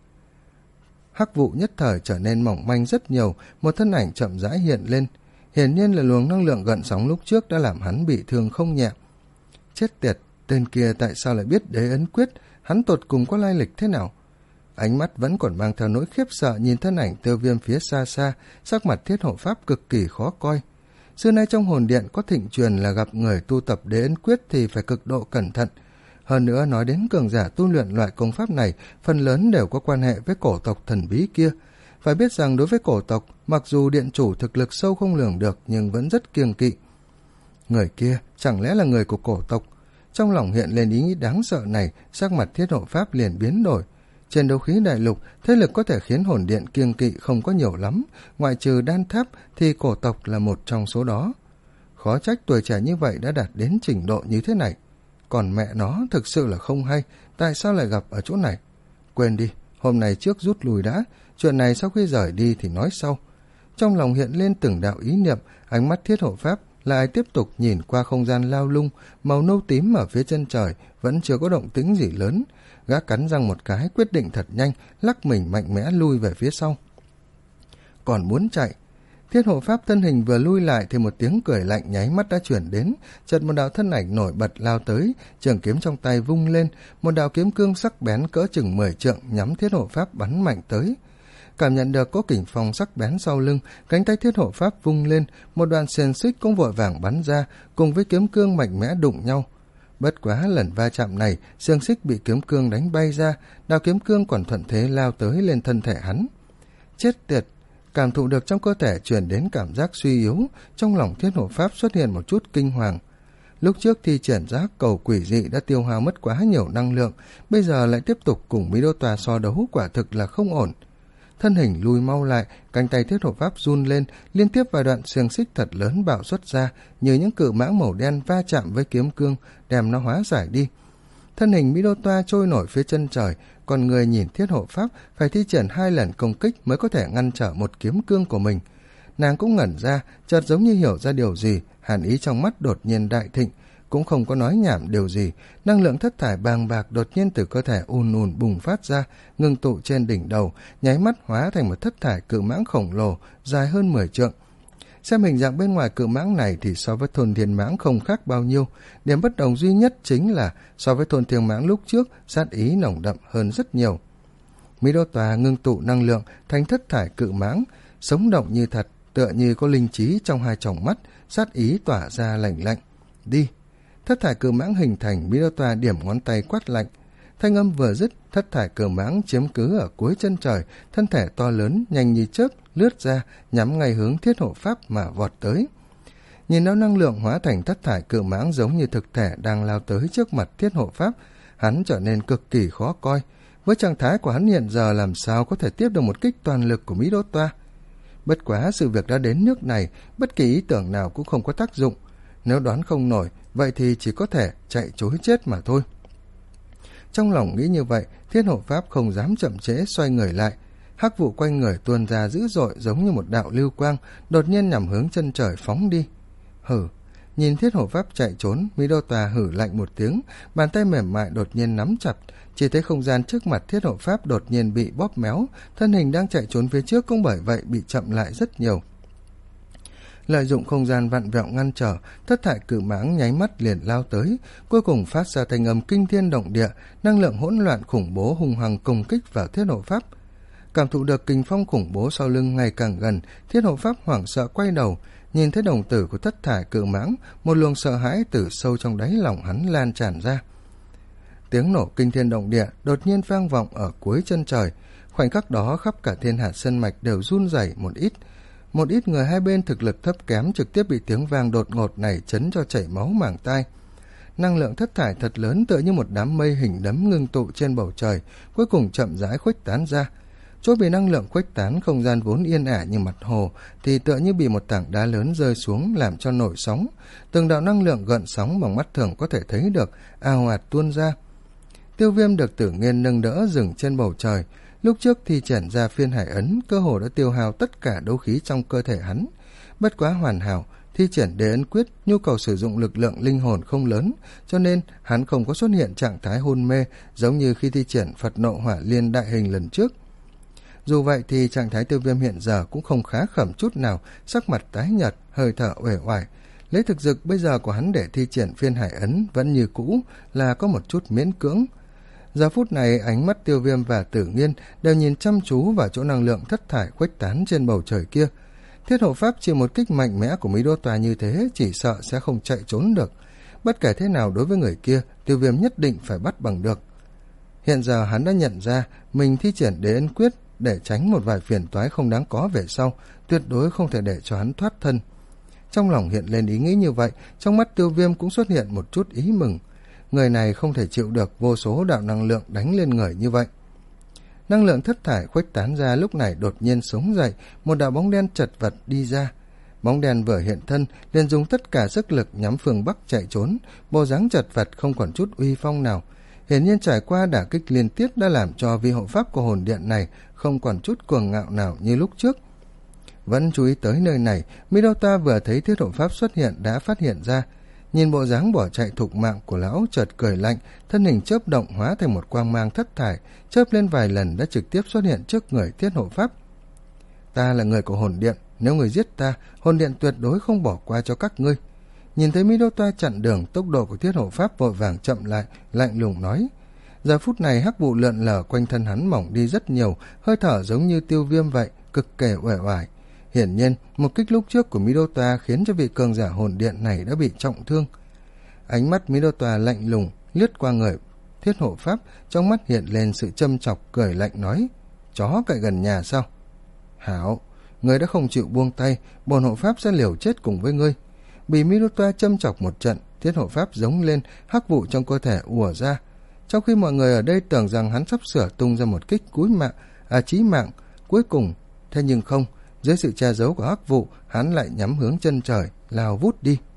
Hắc vụ nhất thời trở nên mỏng manh rất nhiều, một thân ảnh chậm rãi hiện lên. Hiển nhiên là luồng năng lượng gợn sóng lúc trước đã làm hắn bị thương không nhẹ. Chết tiệt, tên kia tại sao lại biết đế ấn quyết, hắn tột cùng có lai lịch thế nào? Ánh mắt vẫn còn mang theo nỗi khiếp sợ nhìn thân ảnh Tiêu Viêm phía xa xa, sắc mặt thiết hộ pháp cực kỳ khó coi. Xưa nay trong hồn điện có thịnh truyền là gặp người tu tập đế ấn quyết thì phải cực độ cẩn thận. Hơn nữa nói đến cường giả tu luyện loại công pháp này, phần lớn đều có quan hệ với cổ tộc thần bí kia. Phải biết rằng đối với cổ tộc, mặc dù điện chủ thực lực sâu không lường được nhưng vẫn rất kiêng kỵ. Người kia chẳng lẽ là người của cổ tộc? Trong lòng hiện lên ý nghĩ đáng sợ này, sắc mặt thiết hộ pháp liền biến đổi. Trên đấu khí đại lục, thế lực có thể khiến hồn điện kiêng kỵ không có nhiều lắm, ngoại trừ đan tháp thì cổ tộc là một trong số đó. Khó trách tuổi trẻ như vậy đã đạt đến trình độ như thế này. Còn mẹ nó thực sự là không hay, tại sao lại gặp ở chỗ này? Quên đi, hôm nay trước rút lui đã, chuyện này sau khi rời đi thì nói sau. Trong lòng hiện lên từng đạo ý niệm, ánh mắt thiết hộ pháp lại tiếp tục nhìn qua không gian lao lung, màu nâu tím ở phía chân trời, vẫn chưa có động tĩnh gì lớn. Gã cắn răng một cái, quyết định thật nhanh, lắc mình mạnh mẽ lui về phía sau. Còn muốn chạy, thiết hộ pháp thân hình vừa lui lại thì một tiếng cười lạnh nháy mắt đã chuyển đến, chợt một đạo thân ảnh nổi bật lao tới, trường kiếm trong tay vung lên, một đạo kiếm cương sắc bén cỡ chừng mười trượng nhắm thiết hộ pháp bắn mạnh tới. Cảm nhận được có kình phong sắc bén sau lưng, cánh tay thiết hộ pháp vung lên, một đoạn xiềng xích cũng vội vàng bắn ra, cùng với kiếm cương mạnh mẽ đụng nhau. Bất quá lần va chạm này, xiềng xích bị kiếm cương đánh bay ra, đạo kiếm cương còn thuận thế lao tới lên thân thể hắn. Chết tiệt! Cảm thụ được trong cơ thể truyền đến cảm giác suy yếu, trong lòng thiết hộ pháp xuất hiện một chút kinh hoàng. Lúc trước thi triển giác cầu quỷ dị đã tiêu hao mất quá nhiều năng lượng, bây giờ lại tiếp tục cùng Mỹ Đô Tòa so đấu quả thực là không ổn. Thân hình lùi mau lại, cánh tay thiết hộ pháp run lên, liên tiếp vài đoạn xiềng xích thật lớn bạo xuất ra, như những cự mãng màu đen va chạm với kiếm cương, đem nó hóa giải đi. Thân hình Mỹ Đô Toa trôi nổi phía chân trời, còn người nhìn thiết hộ pháp phải thi triển hai lần công kích mới có thể ngăn trở một kiếm cương của mình. Nàng cũng ngẩn ra, chợt giống như hiểu ra điều gì, hàn ý trong mắt đột nhiên đại thịnh, cũng không có nói nhảm điều gì, năng lượng thất thải bàng bạc đột nhiên từ cơ thể ùn ùn bùng phát ra, ngưng tụ trên đỉnh đầu, nháy mắt hóa thành một thất thải cự mãng khổng lồ, dài hơn mười trượng. Xem hình dạng bên ngoài cự mãng này thì so với thôn thiên mãng không khác bao nhiêu, điểm bất đồng duy nhất chính là so với thôn thiên mãng lúc trước, sát ý nồng đậm hơn rất nhiều. Mỹ Đô Tòa ngưng tụ năng lượng thành thất thải cự mãng, sống động như thật, tựa như có linh trí trong hai tròng mắt, sát ý tỏa ra lạnh lạnh. Đi! Thất thải cự mãng hình thành, Mỹ Đô Tòa điểm ngón tay quát lạnh. Thanh âm vừa dứt, thất thải cự mãng chiếm cứ ở cuối chân trời, thân thể to lớn nhanh như chớp lướt ra, nhắm ngay hướng thiết hộ pháp mà vọt tới. Nhìn nó năng lượng hóa thành thất thải cự mãng giống như thực thể đang lao tới trước mặt thiết hộ pháp, hắn trở nên cực kỳ khó coi. Với trạng thái của hắn hiện giờ làm sao có thể tiếp được một kích toàn lực của Mỹ Đô Toa? Bất quá sự việc đã đến nước này, bất kỳ ý tưởng nào cũng không có tác dụng. Nếu đoán không nổi, vậy thì chỉ có thể chạy trối chết mà thôi. Trong lòng nghĩ như vậy, thiết hộ pháp không dám chậm trễ xoay người lại. Hắc vụ quanh người tuôn ra dữ dội giống như một đạo lưu quang, đột nhiên nhằm hướng chân trời phóng đi. Hử! Nhìn thiết hộ pháp chạy trốn, Mỹ Đô Tòa hử lạnh một tiếng, bàn tay mềm mại đột nhiên nắm chặt, chỉ thấy không gian trước mặt thiết hộ pháp đột nhiên bị bóp méo, thân hình đang chạy trốn phía trước cũng bởi vậy bị chậm lại rất nhiều. Lợi dụng không gian vặn vẹo ngăn trở, thất thải cự mãng nháy mắt liền lao tới, cuối cùng phát ra thanh âm kinh thiên động địa, năng lượng hỗn loạn khủng bố hung hăng công kích vào thiết hộ pháp. Cảm thụ được kình phong khủng bố sau lưng ngày càng gần, thiết hộ pháp hoảng sợ quay đầu, nhìn thấy đồng tử của thất thải cự mãng, một luồng sợ hãi từ sâu trong đáy lòng hắn lan tràn ra. Tiếng nổ kinh thiên động địa đột nhiên vang vọng ở cuối chân trời, Khoảnh khắc đó khắp cả thiên hạt sơn mạch đều run rẩy một ít. Một ít người hai bên thực lực thấp kém trực tiếp bị tiếng vang đột ngột này chấn cho chảy máu màng tai. Năng lượng thất thải thật lớn tựa như một đám mây hình nấm ngưng tụ trên bầu trời, cuối cùng chậm rãi khuếch tán ra. Chỗ bị năng lượng khuếch tán, không gian vốn yên ả như mặt hồ thì tựa như bị một tảng đá lớn rơi xuống làm cho nổi sóng. Từng đạo năng lượng gợn sóng bằng mắt thường có thể thấy được ào ạt tuôn ra. Tiêu Viêm được Tử Nghiên nâng đỡ dừng trên bầu trời. Lúc trước thì triển ra phiên hải ấn, cơ hồ đã tiêu hao tất cả đấu khí trong cơ thể hắn. Bất quá hoàn hảo, thi triển đế ấn quyết, nhu cầu sử dụng lực lượng linh hồn không lớn, cho nên hắn không có xuất hiện trạng thái hôn mê giống như khi thi triển Phật Nộ Hỏa Liên đại hình lần trước. Dù vậy thì trạng thái Tiêu Viêm hiện giờ cũng không khá khẩm chút nào, sắc mặt tái nhợt, hơi thở uể oải. Lấy thực lực bây giờ của hắn để thi triển phiên hải ấn vẫn như cũ, là có một chút miễn cưỡng. Giờ phút này ánh mắt Tiêu Viêm và Tử Nghiên đều nhìn chăm chú vào chỗ năng lượng thất thải khuếch tán trên bầu trời kia. Thiết hộ pháp chỉ một kích mạnh mẽ của Mỹ Đô Tòa như thế chỉ sợ sẽ không chạy trốn được. Bất kể thế nào đối với người kia, Tiêu Viêm nhất định phải bắt bằng được. Hiện giờ hắn đã nhận ra mình thi triển đế ấn quyết để tránh một vài phiền toái không đáng có về sau, tuyệt đối không thể để cho hắn thoát thân. Trong lòng hiện lên ý nghĩ như vậy, trong mắt Tiêu Viêm cũng xuất hiện một chút ý mừng. Người này không thể chịu được vô số đạo năng lượng đánh lên người như vậy. Năng lượng thất thải khuếch tán ra lúc này đột nhiên sống dậy, một đạo bóng đen chật vật đi ra. Bóng đen vừa hiện thân, liền dùng tất cả sức lực nhắm phương Bắc chạy trốn, bộ dáng chật vật không còn chút uy phong nào. Hiển nhiên trải qua đả kích liên tiếp đã làm cho vi hộ pháp của hồn điện này không còn chút cuồng ngạo nào như lúc trước. Vẫn chú ý tới nơi này, Midota vừa thấy thiết hộ pháp xuất hiện đã phát hiện ra. Nhìn bộ dáng bỏ chạy thục mạng của lão, chợt cười lạnh, thân hình chớp động hóa thành một quang mang thất thải, chớp lên vài lần đã trực tiếp xuất hiện trước người thiết hộ pháp. Ta là người của hồn điện, nếu người giết ta, hồn điện tuyệt đối không bỏ qua cho các ngươi. Nhìn thấy Midota chặn đường, tốc độ của thiết hộ pháp vội vàng chậm lại, lạnh lùng nói. Giờ phút này hắc vụ lượn lờ quanh thân hắn mỏng đi rất nhiều, hơi thở giống như Tiêu Viêm vậy, cực kỳ uể oải. Hiển nhiên, một kích lúc trước của Midota khiến cho vị cường giả hồn điện này đã bị trọng thương. Ánh mắt Midota lạnh lùng, lướt qua người thiết hộ pháp, trong mắt hiện lên sự châm chọc, cười lạnh nói, chó cậy gần nhà sao? Hảo, người đã không chịu buông tay, bổn hộ pháp sẽ liều chết cùng với ngươi. Bị Midota châm chọc một trận, thiết hộ pháp giống lên, hắc vụ trong cơ thể ùa ra. Trong khi mọi người ở đây tưởng rằng hắn sắp sửa tung ra một kích cúi mạng, à chí mạng, cuối cùng, thế nhưng không, dưới sự che giấu của hắc vụ, hắn lại nhắm hướng chân trời, lao vút đi.